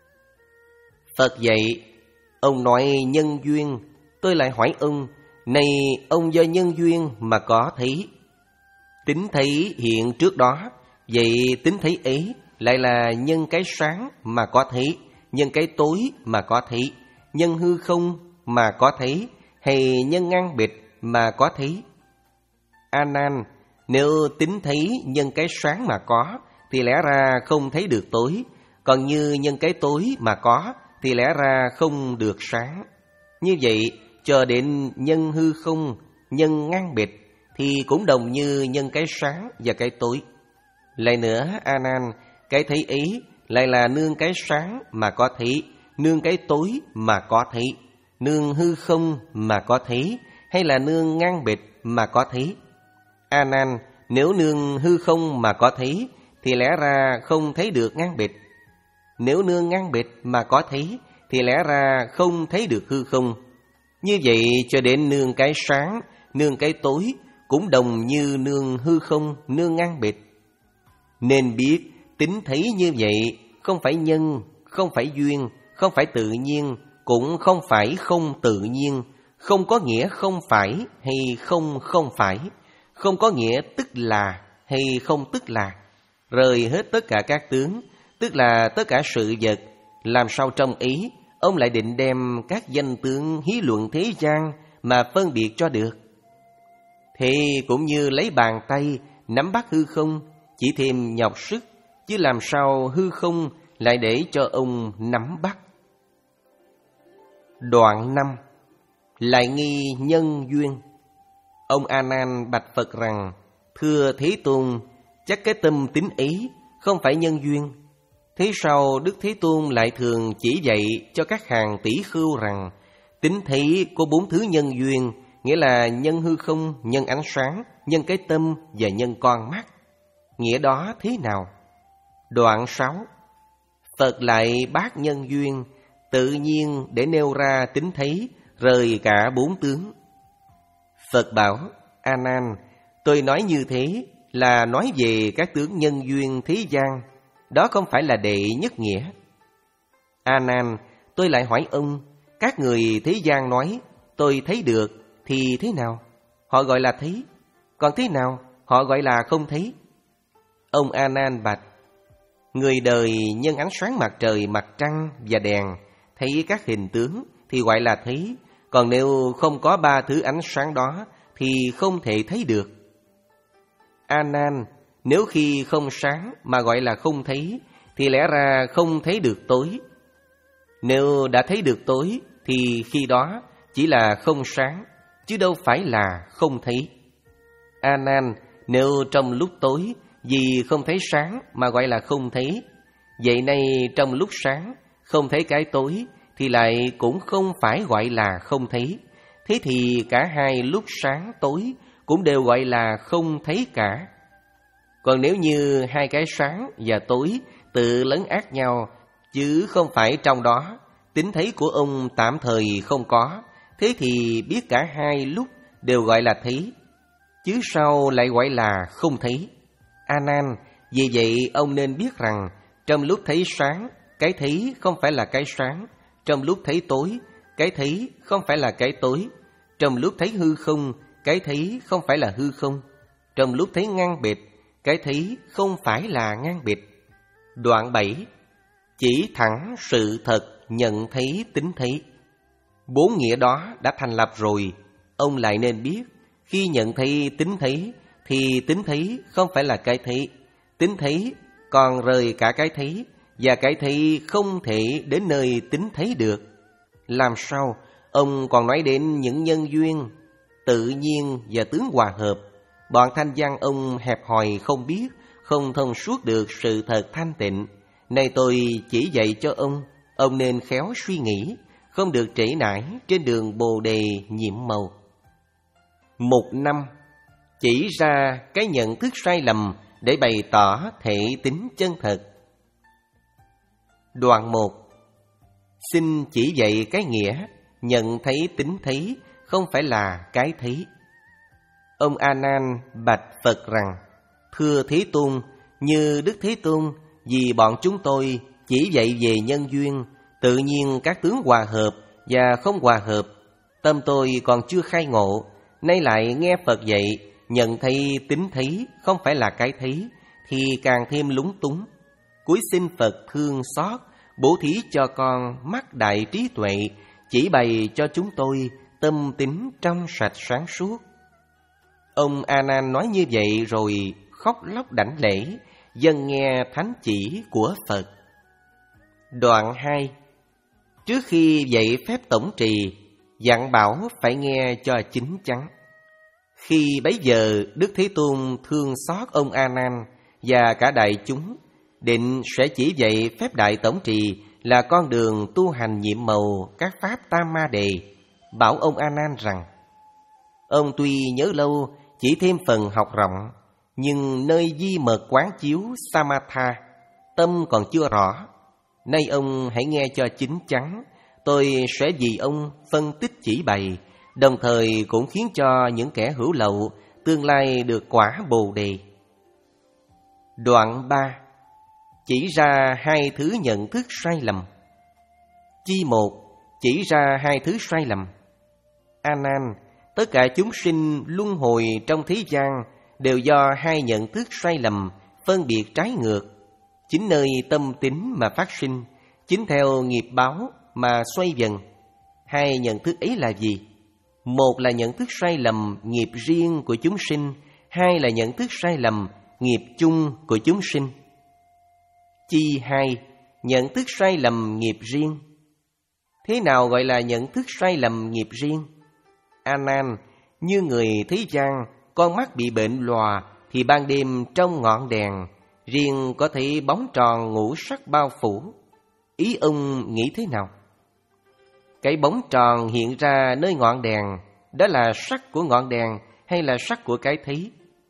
Phật dạy, ông nói nhân duyên, tôi lại hỏi ông, này ông do nhân duyên mà có thấy. Tính thấy hiện trước đó, vậy tính thấy ấy lại là nhân cái sáng mà có thấy, nhân cái tối mà có thấy, nhân hư không mà có thấy, hay nhân ngăn bịch mà có thấy? A Nan, nếu tính thấy nhân cái sáng mà có, thì lẽ ra không thấy được tối, còn như nhân cái tối mà có, thì lẽ ra không được sáng. Như vậy cho đến nhân hư không, nhân ngang bịch, thì cũng đồng như nhân cái sáng và cái tối. Lại nữa, A Nan, cái thấy ấy lại là nương cái sáng mà có thấy, nương cái tối mà có thấy, nương hư không mà có thấy, hay là nương ngang bịch mà có thấy? A Nan, nếu nương hư không mà có thấy, thì lẽ ra không thấy được ngang bịch. Nếu nương ngang bịch mà có thấy, thì lẽ ra không thấy được hư không. Như vậy cho đến nương cái sáng, nương cái tối, cũng đồng như nương hư không, nương ngang bịch. Nên biết tính thấy như vậy không phải nhân, không phải duyên, không phải tự nhiên, cũng không phải không tự nhiên, không có nghĩa không phải hay không không phải, không có nghĩa tức là hay không tức là, rời hết tất cả các tướng, tức là tất cả sự vật. Làm sao trong ý ông lại định đem các danh tướng hí luận thế gian mà phân biệt cho được? Thì cũng như lấy bàn tay nắm bắt hư không, chỉ thêm nhọc sức, chứ làm sao hư không lại để cho ông nắm bắt. Đoạn năm. Lại nghi nhân duyên. Ông A Nan bạch Phật rằng: thưa Thế Tôn, chắc cái tâm tín ý không phải nhân duyên. Thế sao Đức Thế Tôn lại thường chỉ dạy cho các hàng tỷ khưu rằng tính thấy có bốn thứ nhân duyên, nghĩa là nhân hư không, nhân ánh sáng, nhân cái tâm và nhân con mắt? Nghĩa đó thế nào? Đoạn sáu. Phật lại bác nhân duyên, tự nhiên để nêu ra tính thấy, rời cả bốn tướng. Phật bảo: A Nan, tôi nói như thế là nói về các tướng nhân duyên thế gian, đó không phải là đệ nhất nghĩa. A Nan, tôi lại hỏi ông, các người thế gian nói tôi thấy được thì thế nào? Họ gọi là thấy. Còn thế nào? Họ gọi là không thấy. Ông A Nan bạch: người đời nhân ánh sáng mặt trời, mặt trăng và đèn thấy các hình tướng thì gọi là thấy. Còn nếu không có ba thứ ánh sáng đó thì không thể thấy được. A Nan, nếu khi không sáng mà gọi là không thấy, thì lẽ ra không thấy được tối. Nếu đã thấy được tối thì khi đó chỉ là không sáng, chứ đâu phải là không thấy. A Nan, nếu trong lúc tối vì không thấy sáng mà gọi là không thấy, vậy nay trong lúc sáng không thấy cái tối thì lại cũng không phải gọi là không thấy. Thế thì cả hai lúc sáng tối cũng đều gọi là không thấy cả. Còn nếu như hai cái sáng và tối tự lấn át nhau, chứ không phải trong đó tính thấy của ông tạm thời không có, thế thì biết cả hai lúc đều gọi là thấy, chứ sao lại gọi là không thấy? A Nan, vì vậy ông nên biết rằng trong lúc thấy sáng, cái thấy không phải là cái sáng; trong lúc thấy tối, cái thấy không phải là cái tối; trong lúc thấy hư không, cái thấy không phải là hư không; trong lúc thấy ngang bịch, cái thấy không phải là ngang bịch. Đoạn bảy. Chỉ thẳng sự thật nhận thấy tính thấy. Bốn nghĩa đó đã thành lập rồi, ông lại nên biết khi nhận thấy tính thấy thì tính thấy không phải là cái thấy, tính thấy còn rời cả cái thấy, và cái thấy không thể đến nơi tính thấy được. Làm sao ông còn nói đến những nhân duyên, tự nhiên và tướng hòa hợp? Bọn thanh văn ông hẹp hòi không biết, không thông suốt được sự thật thanh tịnh. Nay tôi chỉ dạy cho ông, ông nên khéo suy nghĩ, không được trễ nải trên đường bồ đề nhiệm màu. Mục năm. Chỉ ra cái nhận thức sai lầm để bày tỏ thể tính chân thật. Đoạn một. Xin chỉ dạy cái nghĩa nhận thấy tính thấy không phải là cái thấy. Ông A Nan bạch Phật rằng: thưa Thế Tôn, như Đức Thế Tôn, vì bọn chúng tôi chỉ dạy về nhân duyên, tự nhiên các tướng hòa hợp và không hòa hợp, tâm tôi còn chưa khai ngộ, nay lại nghe Phật dạy nhận thấy tính thấy không phải là cái thấy, thì càng thêm lúng túng. Cúi xin Phật thương xót, bố thí cho con mắt đại trí tuệ, chỉ bày cho chúng tôi tâm tính trong sạch sáng suốt. Ông A Nan nói như vậy rồi khóc lóc đảnh lễ, dâng nghe thánh chỉ của Phật. Đoạn hai. Trước khi dạy phép tổng trì, dặn bảo phải nghe cho chín chắn. Khi bấy giờ Đức Thế Tôn thương xót ông A Nan và cả đại chúng, định sẽ chỉ dạy phép đại tổng trì là con đường tu hành nhiệm màu các pháp tam ma đề, bảo ông A Nan rằng: ông tuy nhớ lâu, chỉ thêm phần học rộng, nhưng nơi di mật quán chiếu Samatha, tâm còn chưa rõ. Nay ông hãy nghe cho chín chắn, tôi sẽ vì ông phân tích chỉ bày, đồng thời cũng khiến cho những kẻ hữu lậu tương lai được quả bồ đề. Đoạn ba. Chỉ ra hai thứ nhận thức sai lầm. Chi một. Chỉ ra hai thứ sai lầm. A Nan, tất cả chúng sinh luân hồi trong thế gian đều do hai nhận thức sai lầm phân biệt trái ngược, chính nơi tâm tính mà phát sinh, chính theo nghiệp báo mà xoay dần. Hai nhận thức ấy là gì? Một là nhận thức sai lầm nghiệp riêng của chúng sinh, hai là nhận thức sai lầm nghiệp chung của chúng sinh. Chi hai. Nhận thức sai lầm nghiệp riêng. Thế nào gọi là nhận thức sai lầm nghiệp riêng? A Nan, như người thế gian, con mắt bị bệnh lòa thì ban đêm trong ngọn đèn riêng có thấy bóng tròn ngũ sắc bao phủ. Ý ông nghĩ thế nào? Cái bóng tròn hiện ra nơi ngọn đèn, đó là sắc của ngọn đèn hay là sắc của cái thấy?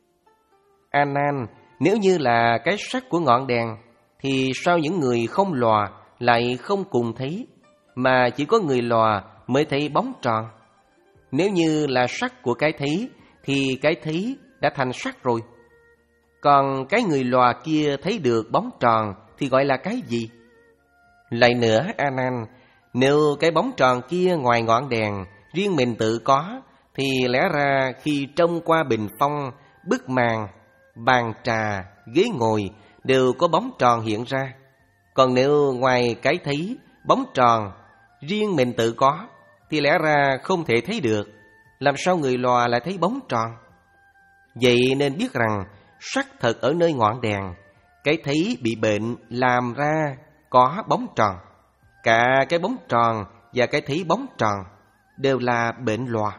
A Nan, nếu như là cái sắc của ngọn đèn thì sao những người không lòa lại không cùng thấy, mà chỉ có người lòa mới thấy bóng tròn? Nếu như là sắc của cái thấy thì cái thấy đã thành sắc rồi. Còn cái người lòa kia thấy được bóng tròn thì gọi là cái gì? Lại nữa A Nan, nếu cái bóng tròn kia ngoài ngọn đèn riêng mình tự có, thì lẽ ra khi trông qua bình phong, bức màn, bàn trà, ghế ngồi đều có bóng tròn hiện ra. Còn nếu ngoài cái thấy, bóng tròn riêng mình tự có, thì lẽ ra không thể thấy được. Làm sao người lòa lại thấy bóng tròn? Vậy nên biết rằng sắc thật ở nơi ngọn đèn, cái thấy bị bệnh làm ra có bóng tròn. Cả cái bóng tròn và cái thấy bóng tròn đều là bệnh lòa.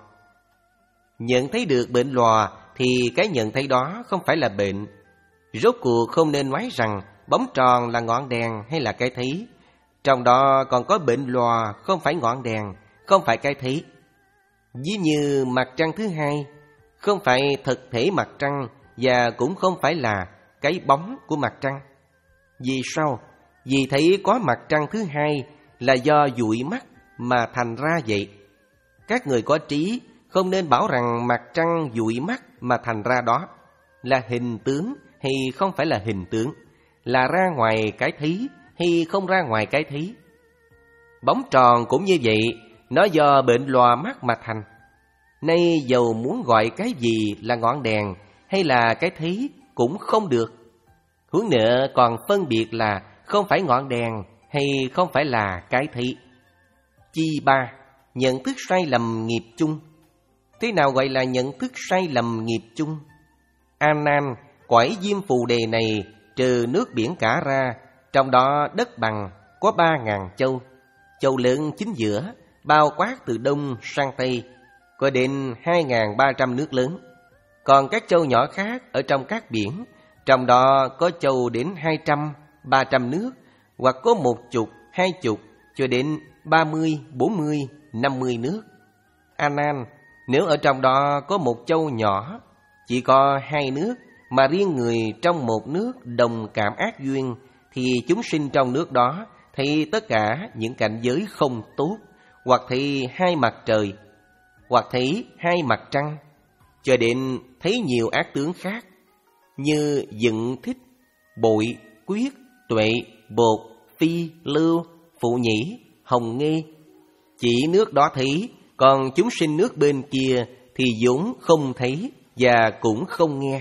Nhận thấy được bệnh lòa thì cái nhận thấy đó không phải là bệnh. Rốt cuộc không nên nói rằng bóng tròn là ngọn đèn hay là cái thấy. Trong đó còn có bệnh lòa, không phải ngọn đèn, không phải cái thấy. Ví như mặt trăng thứ hai, không phải thực thể mặt trăng và cũng không phải là cái bóng của mặt trăng. Vì sao? Vì thấy có mặt trăng thứ hai là do dụi mắt mà thành ra vậy. Các người có trí không nên bảo rằng mặt trăng dụi mắt mà thành ra đó là hình tướng hay không phải là hình tướng, là ra ngoài cái thấy hay không ra ngoài cái thấy. Bóng tròn cũng như vậy, nó do bệnh lòa mắt mà thành. Nay dầu muốn gọi cái gì là ngọn đèn hay là cái thấy cũng không được. Huống nữa còn phân biệt là không phải ngọn đèn hay không phải là cái thấy. Chi ba. Nhận thức sai lầm nghiệp chung. Thế nào gọi là nhận thức sai lầm nghiệp chung? A Nan, cõi Diêm Phù Đề này trừ nước biển cả ra, trong đó đất bằng có ba ngàn châu. Châu lớn chính giữa, bao quát từ đông sang tây, có đến hai ngàn ba trăm nước lớn. Còn các châu nhỏ khác ở trong các biển, trong đó có châu đến hai trăm, ba trăm nước, hoặc có một chục, hai chục, cho đến ba mươi, bốn mươi, năm mươi nước. A Nan, nếu ở trong đó có một châu nhỏ, chỉ có hai nước, mà riêng người trong một nước đồng cảm ác duyên, thì chúng sinh trong nước đó thấy tất cả những cảnh giới không tốt, hoặc thấy hai mặt trời, hoặc thấy hai mặt trăng, cho đến thấy nhiều ác tướng khác, như dựng thích, bội, quyết, tuệ, bột, phi, lưu, phụ nhĩ, hồng nghê. Chỉ nước đó thấy, còn chúng sinh nước bên kia thì vốn không thấy và cũng không nghe.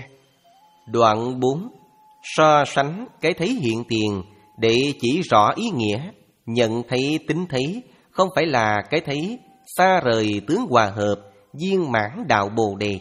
Đoạn bốn. So sánh cái thấy hiện tiền để chỉ rõ ý nghĩa. Nhận thấy tính thấy không phải là cái thấy xa rời tướng hòa hợp, viên mãn đạo Bồ Đề.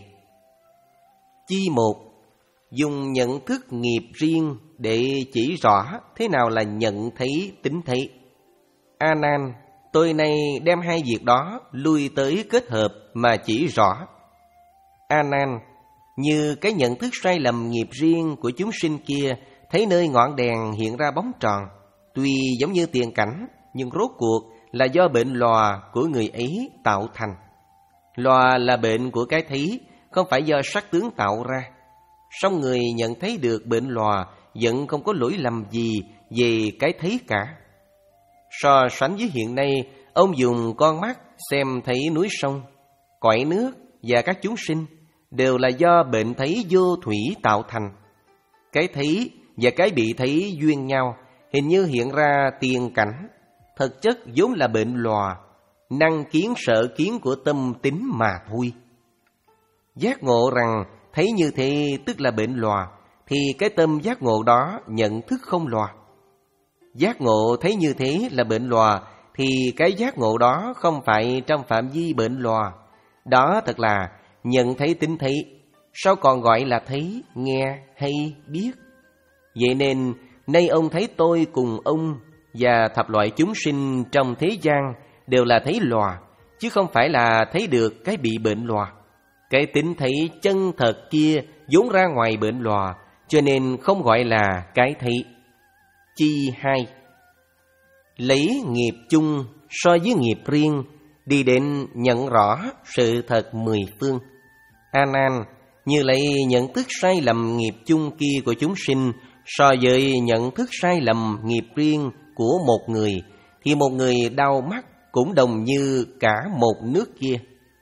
Chi một. Dùng nhận thức nghiệp riêng để chỉ rõ thế nào là nhận thấy tính thấy. A Nan, tôi nay đem hai việc đó lui tới kết hợp mà chỉ rõ. A Nan, như cái nhận thức sai lầm nghiệp riêng của chúng sinh kia thấy nơi ngọn đèn hiện ra bóng tròn, tuy giống như tiền cảnh, nhưng rốt cuộc là do bệnh lòa của người ấy tạo thành. Lòa là bệnh của cái thấy, không phải do sắc tướng tạo ra. Song người nhận thấy được bệnh lòa vẫn không có lỗi lầm gì về cái thấy cả. So sánh với hiện nay, ông dùng con mắt xem thấy núi sông, cõi nước và các chúng sinh đều là do bệnh thấy vô thủy tạo thành. Cái thấy và cái bị thấy duyên nhau, hình như hiện ra tiền cảnh, thực chất vốn là bệnh lòa, năng kiến sở kiến của tâm tính mà thôi. Giác ngộ rằng thấy như thế tức là bệnh lòa, thì cái tâm giác ngộ đó nhận thức không lòa. Giác ngộ thấy như thế là bệnh lòa, thì cái giác ngộ đó không phải trong phạm vi bệnh lòa. Đó thật là nhận thấy tính thấy, sao còn gọi là thấy, nghe hay biết. Vậy nên nay ông thấy tôi cùng ông và thập loại chúng sinh trong thế gian đều là thấy lòa, chứ không phải là thấy được cái bị bệnh lòa. Cái tính thấy chân thật kia vốn ra ngoài bệnh lòa, cho nên không gọi là cái thấy. Chi hai, lấy nghiệp chung so với nghiệp riêng, đi đến nhận rõ sự thật mười phương. A Nan, như lấy nhận thức sai lầm nghiệp chung kia của chúng sinh so với nhận thức sai lầm nghiệp riêng của một người, thì một người đau mắt cũng đồng như cả một nước kia.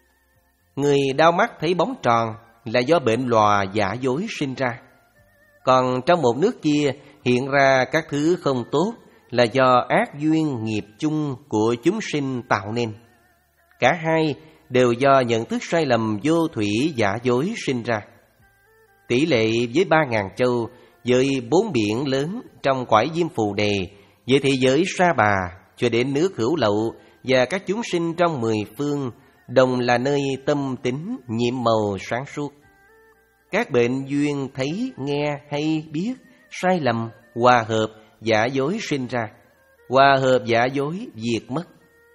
Người đau mắt thấy bóng tròn là do bệnh lòa giả dối sinh ra. Còn trong một nước kia hiện ra các thứ không tốt là do ác duyên nghiệp chung của chúng sinh tạo nên. Cả hai đều do nhận thức sai lầm vô thủy giả dối sinh ra. Tỷ lệ với ba ngàn châu, với bốn biển lớn trong cõi Diêm Phù Đề, với thế giới Sa Bà cho đến nước Hữu Lậu và các chúng sinh trong mười phương, đồng là nơi tâm tính nhiệm màu sáng suốt. Các bệnh duyên thấy, nghe hay biết sai lầm, hòa hợp, giả dối sinh ra. Hòa hợp giả dối diệt mất.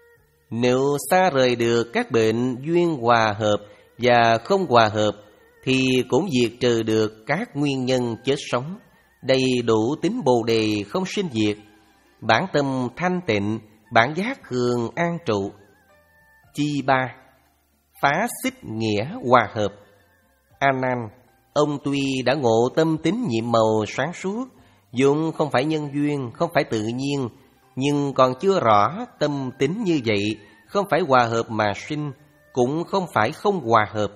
Nếu xa rời được các bệnh duyên hòa hợp và không hòa hợp, thì cũng diệt trừ được các nguyên nhân chết sống, đầy đủ tính Bồ Đề không sinh diệt, bản tâm thanh tịnh, bản giác thường an trụ. Chi ba, phá xích nghĩa hòa hợp. A Nan, ông tuy đã ngộ tâm tính nhiệm màu sáng suốt, vốn không phải nhân duyên, không phải tự nhiên, nhưng còn chưa rõ tâm tính như vậy không phải hòa hợp mà sinh, cũng không phải không hòa hợp.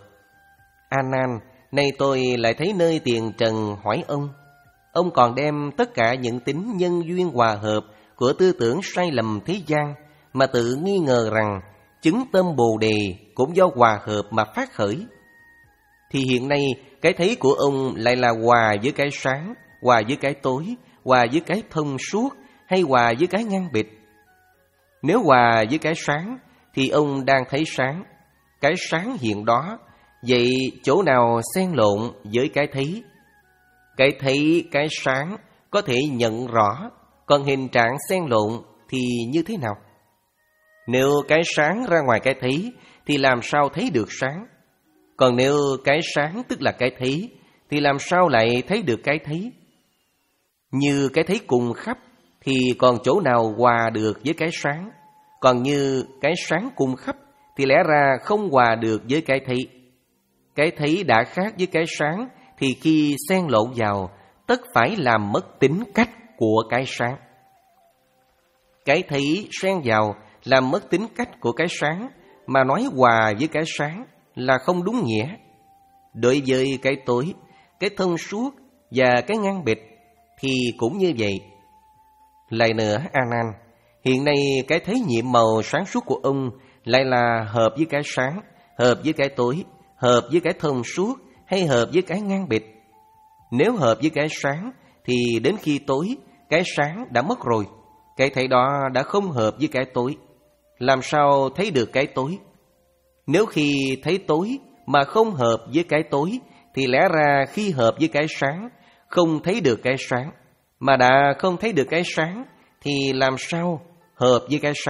A Nan, nay tôi lại thấy nơi tiền trần hỏi ông, ông còn đem tất cả những tính nhân duyên hòa hợp của tư tưởng sai lầm thế gian mà tự nghi ngờ rằng chứng tâm Bồ Đề cũng do hòa hợp mà phát khởi. Thì hiện nay cái thấy của ông lại là hòa với cái sáng, hòa với cái tối, hòa với cái thông suốt, hay hòa với cái ngăn bịt? Nếu hòa với cái sáng thì ông đang thấy sáng, cái sáng hiện đó, vậy chỗ nào xen lộn với cái thấy? Cái thấy, cái sáng có thể nhận rõ, còn hình trạng xen lộn thì như thế nào? Nếu cái sáng ra ngoài cái thấy thì làm sao thấy được sáng? Còn nếu cái sáng tức là cái thấy thì làm sao lại thấy được cái thấy? Như cái thấy cùng khắp thì còn chỗ nào hòa được với cái sáng? Còn như cái sáng cùng khắp thì lẽ ra không hòa được với cái thấy. Cái thấy đã khác với cái sáng thì khi xen lộn vào tất phải làm mất tính cách của cái sáng. Cái thấy xen vào làm mất tính cách của cái sáng, mà nói hòa với cái sáng là không đúng nghĩa. Đối với cái tối, cái thông suốt và cái ngăn bịt thì cũng như vậy. Lại nữa, A Nan, hiện nay cái thấy nhiệm màu sáng suốt của ông lại là hợp với cái sáng, hợp với cái tối, hợp với cái thông suốt, hay hợp với cái ngăn bịt? Nếu hợp với cái sáng thì đến khi tối, cái sáng đã mất rồi. Cái thấy đó đã không hợp với cái tối, làm sao thấy được cái tối? Nếu khi thấy tối mà không hợp với cái tối thì lẽ ra khi hợp với cái sáng không thấy được cái sáng, mà đã không thấy được cái sáng thì làm sao hợp với cái sáng,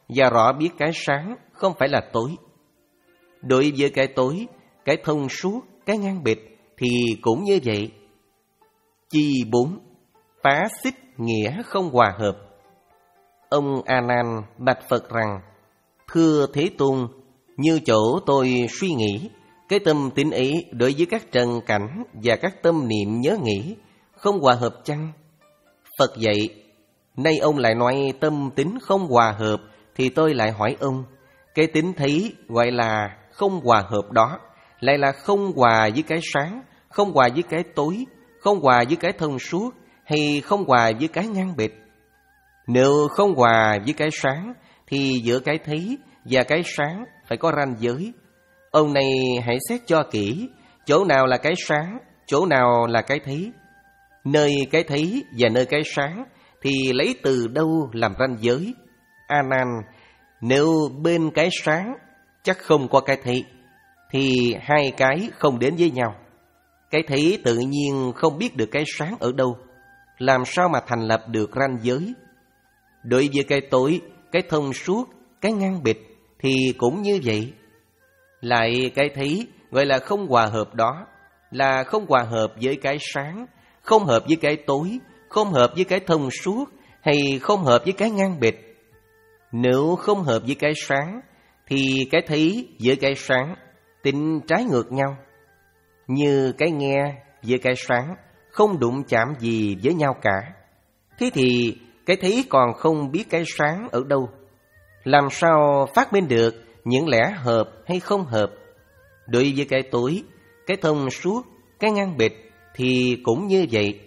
và rõ biết cái sáng không phải là tối. Đối với cái tối, cái thông suốt, cái ngang bịch thì cũng như vậy. Chi bốn, phá xích nghĩa không hòa hợp. Ông A Nan bạch Phật rằng: Thưa Thế Tôn, như chỗ tôi suy nghĩ, cái tâm tín ý đối với các trần cảnh và các tâm niệm nhớ nghĩ không hòa hợp chăng? Phật dạy: Nay ông lại nói tâm tín không hòa hợp, thì tôi lại hỏi ông, cái tín thấy gọi là không hòa hợp đó lại là không hòa với cái sáng, không hòa với cái tối, không hòa với cái thông suốt, hay không hòa với cái ngang bịch? Nếu không hòa với cái sáng thì giữa cái thấy và cái sáng phải có ranh giới. Ông này hãy xét cho kỹ, chỗ nào là cái sáng, chỗ nào là cái thấy. Nơi cái thấy và nơi cái sáng thì lấy từ đâu làm ranh giới? A Nan, nếu bên cái sáng chắc không có cái thấy, thì hai cái không đến với nhau. Cái thấy tự nhiên không biết được cái sáng ở đâu, làm sao mà thành lập được ranh giới? Đối với cái tối, cái thông suốt, cái ngang bịch thì cũng như vậy. Lại cái thấy gọi là không hòa hợp đó là không hòa hợp với cái sáng, không hợp với cái tối, không hợp với cái thông suốt, hay không hợp với cái ngang bịch. Nếu không hợp với cái sáng thì cái thấy với cái sáng tính trái ngược nhau. Như cái nghe với cái sáng không đụng chạm gì với nhau cả. Thế thì cái thấy còn không biết cái sáng ở đâu, làm sao phát minh được những lẽ hợp hay không hợp? Đối với cái tối, cái thông suốt, cái ngang bịch thì cũng như vậy.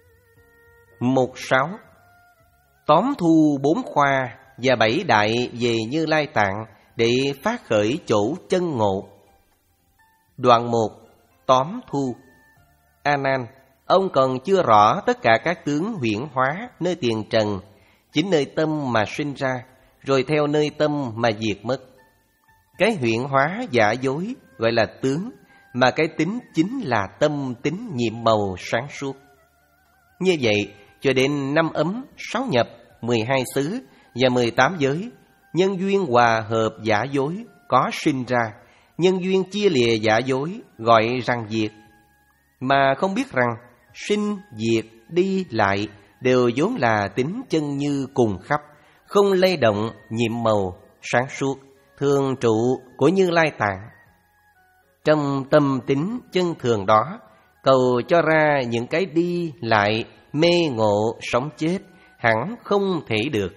Mục sáu. Tóm thu bốn khoa và bảy đại về Như Lai Tạng để phát khởi chỗ chân ngộ. Đoạn một. Tóm thu. A Nan, ông còn chưa rõ tất cả các tướng huyễn hóa nơi tiền trần, chính nơi tâm mà sinh ra, rồi theo nơi tâm mà diệt mất. Cái huyễn hóa giả dối gọi là tướng, mà cái tính chính là tâm tính nhiệm màu sáng suốt. Như vậy, cho đến năm ấm, sáu nhập, mười hai xứ và mười tám giới, nhân duyên hòa hợp giả dối có sinh ra, nhân duyên chia lìa giả dối gọi rằng diệt. Mà không biết rằng sinh, diệt, đi lại đều vốn là tính chân như cùng khắp, không lay động, nhiệm màu, sáng suốt, thường trụ của Như Lai Tạng. Trong tâm tính chân thường đó, cầu cho ra những cái đi lại, mê ngộ, sống chết, hẳn không thể được.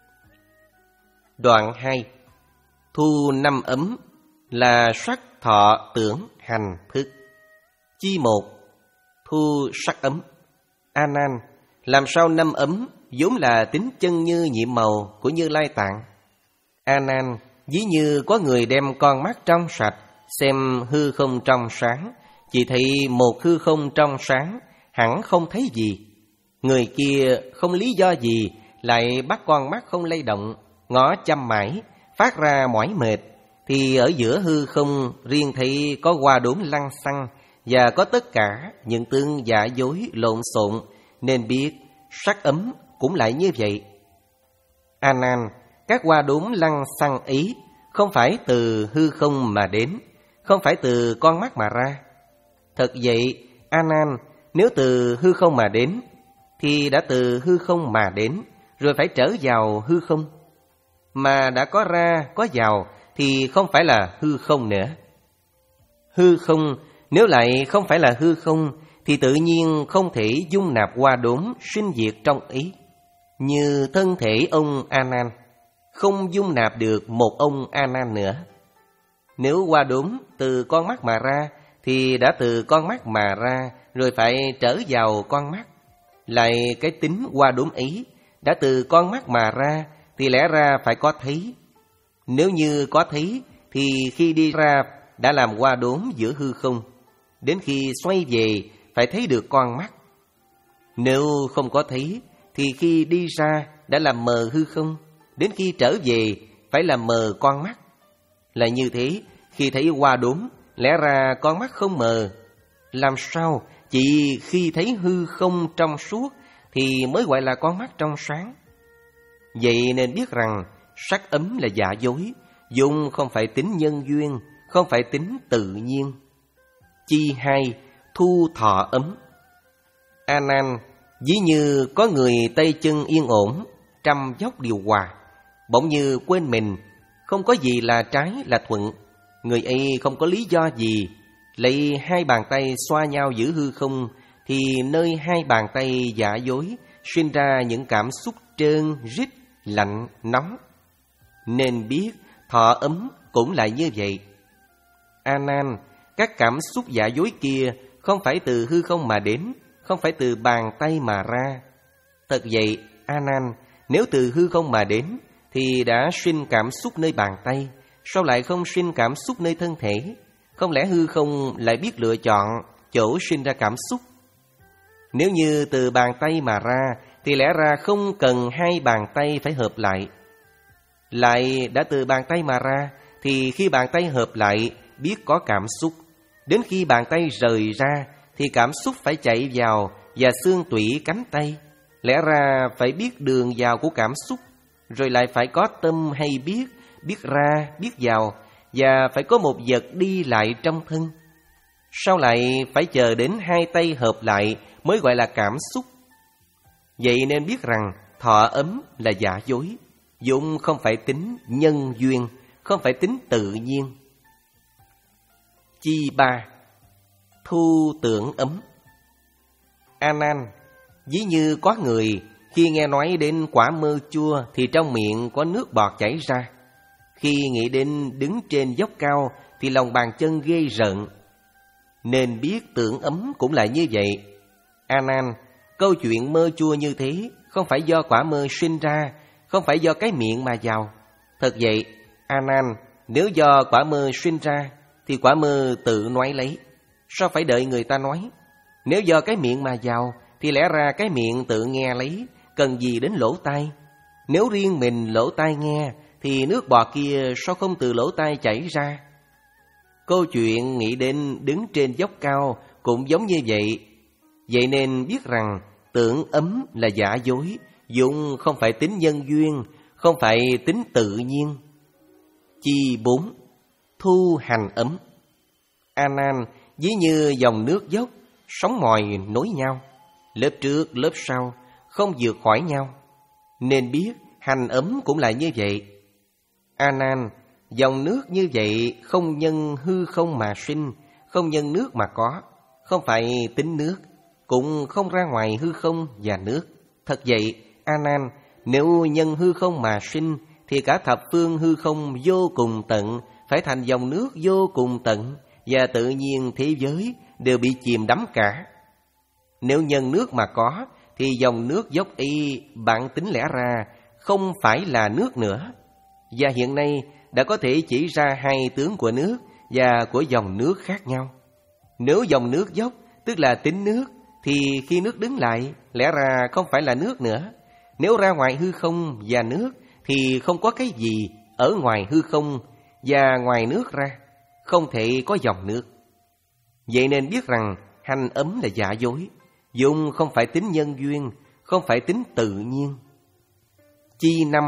Đoạn hai. Thu năm ấm là sắc thọ tưởng hành thức. Chi một. Thu sắc ấm. A Nan, làm sao năm ấm vốn là tính chân như nhiệm màu của Như Lai Tạng? A Nan, ví như có người đem con mắt trong sạch xem hư không trong sáng, chỉ thấy một hư không trong sáng, hẳn không thấy gì. Người kia không lý do gì lại bắt con mắt không lay động, ngó chăm mãi, phát ra mỏi mệt, thì ở giữa hư không riêng thấy có hoa đốm lăng xăng và có tất cả những tướng giả dối lộn xộn, nên biết sắc ấm cũng lại như vậy. A Nan, các hoa đốm lăng xăng ấy không phải từ hư không mà đến, không phải từ con mắt mà ra. Thật vậy, A Nan, nếu từ hư không mà đến thì đã từ hư không mà đến, rồi phải trở vào hư không. Mà đã có ra, có vào thì không phải là hư không nữa. Hư không nếu lại không phải là hư không thì tự nhiên không thể dung nạp hoa đốm sinh diệt trong ý. Như thân thể ông A Nan không dung nạp được một ông A Nan nữa. Nếu hoa đốm từ con mắt mà ra thì đã từ con mắt mà ra, rồi phải trở vào con mắt. Lại cái tính hoa đốm ấy đã từ con mắt mà ra thì lẽ ra phải có thấy. Nếu như có thấy thì khi đi ra đã làm hoa đốm giữa hư không, đến khi xoay về phải thấy được con mắt. Nếu không có thấy thì khi đi ra đã làm mờ hư không, đến khi trở về phải làm mờ con mắt. Là như thế, khi thấy hoa đốm lẽ ra con mắt không mờ. Làm sao chỉ khi thấy hư không trong suốt thì mới gọi là con mắt trong sáng? Vậy nên biết rằng sắc ấm là giả dối, dụng không phải tính nhân duyên, không phải tính tự nhiên. Chi hai, thu thọ ấm. A Nan, ví như có người tay chân yên ổn, trăm dốc điều hòa, bỗng như quên mình, không có gì là trái là thuận. Người ấy không có lý do gì, lấy hai bàn tay xoa nhau giữ hư không, thì nơi hai bàn tay giả dối sinh ra những cảm xúc trơn, rít, lạnh, nóng. Nên biết thọ ấm cũng là như vậy. A Nan, các cảm xúc giả dối kia không phải từ hư không mà đến, không phải từ bàn tay mà ra. Thật vậy, A Nan, nếu từ hư không mà đến thì đã sinh cảm xúc nơi bàn tay, sao lại không sinh cảm xúc nơi thân thể? Không lẽ hư không lại biết lựa chọn chỗ sinh ra cảm xúc? Nếu như từ bàn tay mà ra thì lẽ ra không cần hai bàn tay phải hợp lại. Lại đã từ bàn tay mà ra thì khi bàn tay hợp lại biết có cảm xúc. Đến khi bàn tay rời ra thì cảm xúc phải chạy vào và xương tủy cánh tay. Lẽ ra phải biết đường vào của cảm xúc, rồi lại phải có tâm hay biết, biết ra, biết vào, và phải có một vật đi lại trong thân. Sao lại phải chờ đến hai tay hợp lại mới gọi là cảm xúc? Vậy nên biết rằng thọ ấm là giả dối, dụng không phải tính nhân duyên, không phải tính tự nhiên. Chi ba, thu tưởng ấm. A Nan, ví như có người khi nghe nói đến quả mơ chua thì trong miệng có nước bọt chảy ra. Khi nghĩ đến đứng trên dốc cao thì lòng bàn chân ghê rợn. Nên biết tưởng ấm cũng là như vậy. A Nan, câu chuyện mơ chua như thế không phải do quả mơ sinh ra, không phải do cái miệng mà vào. Thật vậy, A Nan, nếu do quả mơ sinh ra thì quả mơ tự nói lấy, sao phải đợi người ta nói? Nếu do cái miệng mà vào thì lẽ ra cái miệng tự nghe lấy, cần gì đến lỗ tai? Nếu riêng mình lỗ tai nghe thì nước bọt kia sao không từ lỗ tai chảy ra? Câu chuyện nghĩ đến đứng trên dốc cao cũng giống như vậy. Vậy nên biết rằng tưởng ấm là giả dối, dụng không phải tính nhân duyên, không phải tính tự nhiên. Chi bốn, thu hành ấm. A Nan, ví như dòng nước dốc, sóng mòi nối nhau, lớp trước lớp sau, không vượt khỏi nhau. Nên biết hành ấm cũng là như vậy. A Nan, dòng nước như vậy không nhân hư không mà sinh, không nhân nước mà có, không phải tính nước, cũng không ra ngoài hư không và nước. Thật vậy, A Nan, nếu nhân hư không mà sinh thì cả thập phương hư không vô cùng tận phải thành dòng nước vô cùng tận, và tự nhiên thế giới đều bị chìm đắm cả. Nếu nhân nước mà có thì dòng nước dốc y bản tính lẽ ra không phải là nước nữa. Và hiện nay đã có thể chỉ ra hai tướng của nước và của dòng nước khác nhau. Nếu dòng nước dốc tức là tính nước thì khi nước đứng lại lẽ ra không phải là nước nữa. Nếu ra ngoài hư không và nước thì không có cái gì ở ngoài hư không và ngoài nước ra, không thể có dòng nước. Vậy nên biết rằng hành ấm là giả dối, dụng không phải tính nhân duyên, không phải tính tự nhiên. Chi năm,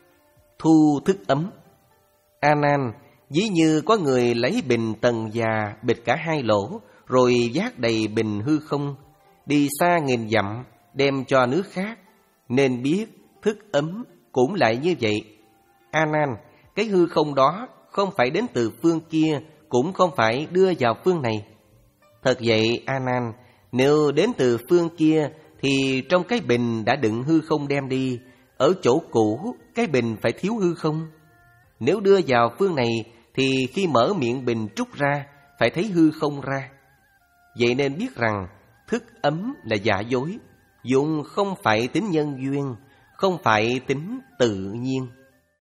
thu thức ấm. A Nan, ví như có người lấy bình tần già bịt cả hai lỗ, rồi vác đầy bình hư không, đi xa nghìn dặm đem cho nước khác. Nên biết thức ấm cũng lại như vậy. A Nan, cái hư không đó không phải đến từ phương kia, cũng không phải đưa vào phương này. Thật vậy, A Nan, nếu đến từ phương kia thì trong cái bình đã đựng hư không đem đi, ở chỗ cũ cái bình phải thiếu hư không. Nếu đưa vào phương này thì khi mở miệng bình trút ra phải thấy hư không ra. Vậy nên biết rằng thức ấm là giả dối, dụng không phải tính nhân duyên, không phải tính tự nhiên.